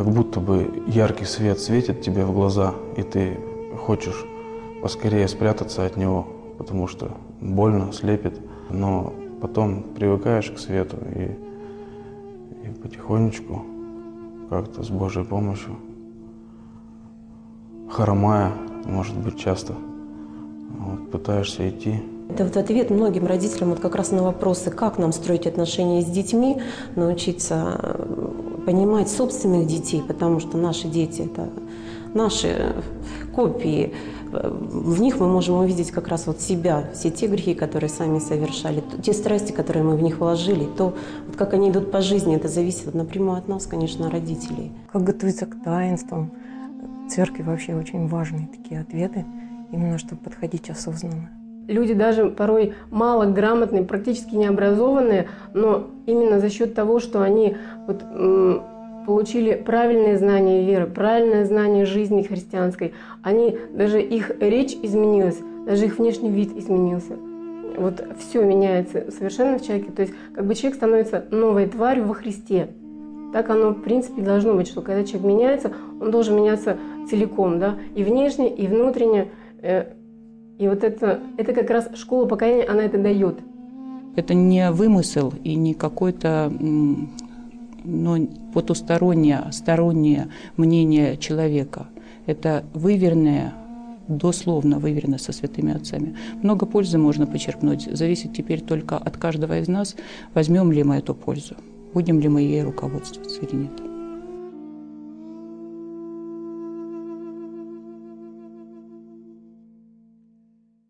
S7: как будто бы яркий свет светит тебе в глаза, и ты хочешь поскорее спрятаться от него, потому что больно, слепит. Но потом привыкаешь к свету и, и потихонечку, как-то с Божьей помощью, хромая, может быть, часто, вот, пытаешься идти.
S8: Это вот ответ многим родителям вот как раз на вопросы, как нам строить отношения с детьми, научиться понимать собственных детей, потому что наши дети – это наши копии. В них мы можем увидеть как раз вот себя, все те грехи, которые сами совершали, те страсти, которые мы в них вложили, то, вот как они идут по жизни, это зависит напрямую от нас, конечно, родителей.
S6: Как готовиться к таинствам. В церкви вообще очень важные такие ответы, именно чтобы подходить осознанно.
S9: Люди даже порой малограмотные, практически необразованные, но именно за счет того, что они вот, м, получили правильные знания веры, правильное знание жизни христианской, они, даже их речь изменилась, даже их внешний вид изменился. Вот все меняется совершенно в человеке. То есть как бы человек становится новой тварью во Христе. Так оно в принципе должно быть, что когда человек меняется, он должен меняться целиком, да, и внешне, и внутренне. И вот это, это как раз школа покаяния, она это дает.
S10: Это не вымысел и не какое-то ну, потустороннее, стороннее мнение человека. Это выверенное, дословно выверено со святыми отцами. Много пользы можно почерпнуть. Зависит теперь только от каждого из нас, возьмем ли мы эту пользу, будем ли мы ей руководствоваться или нет.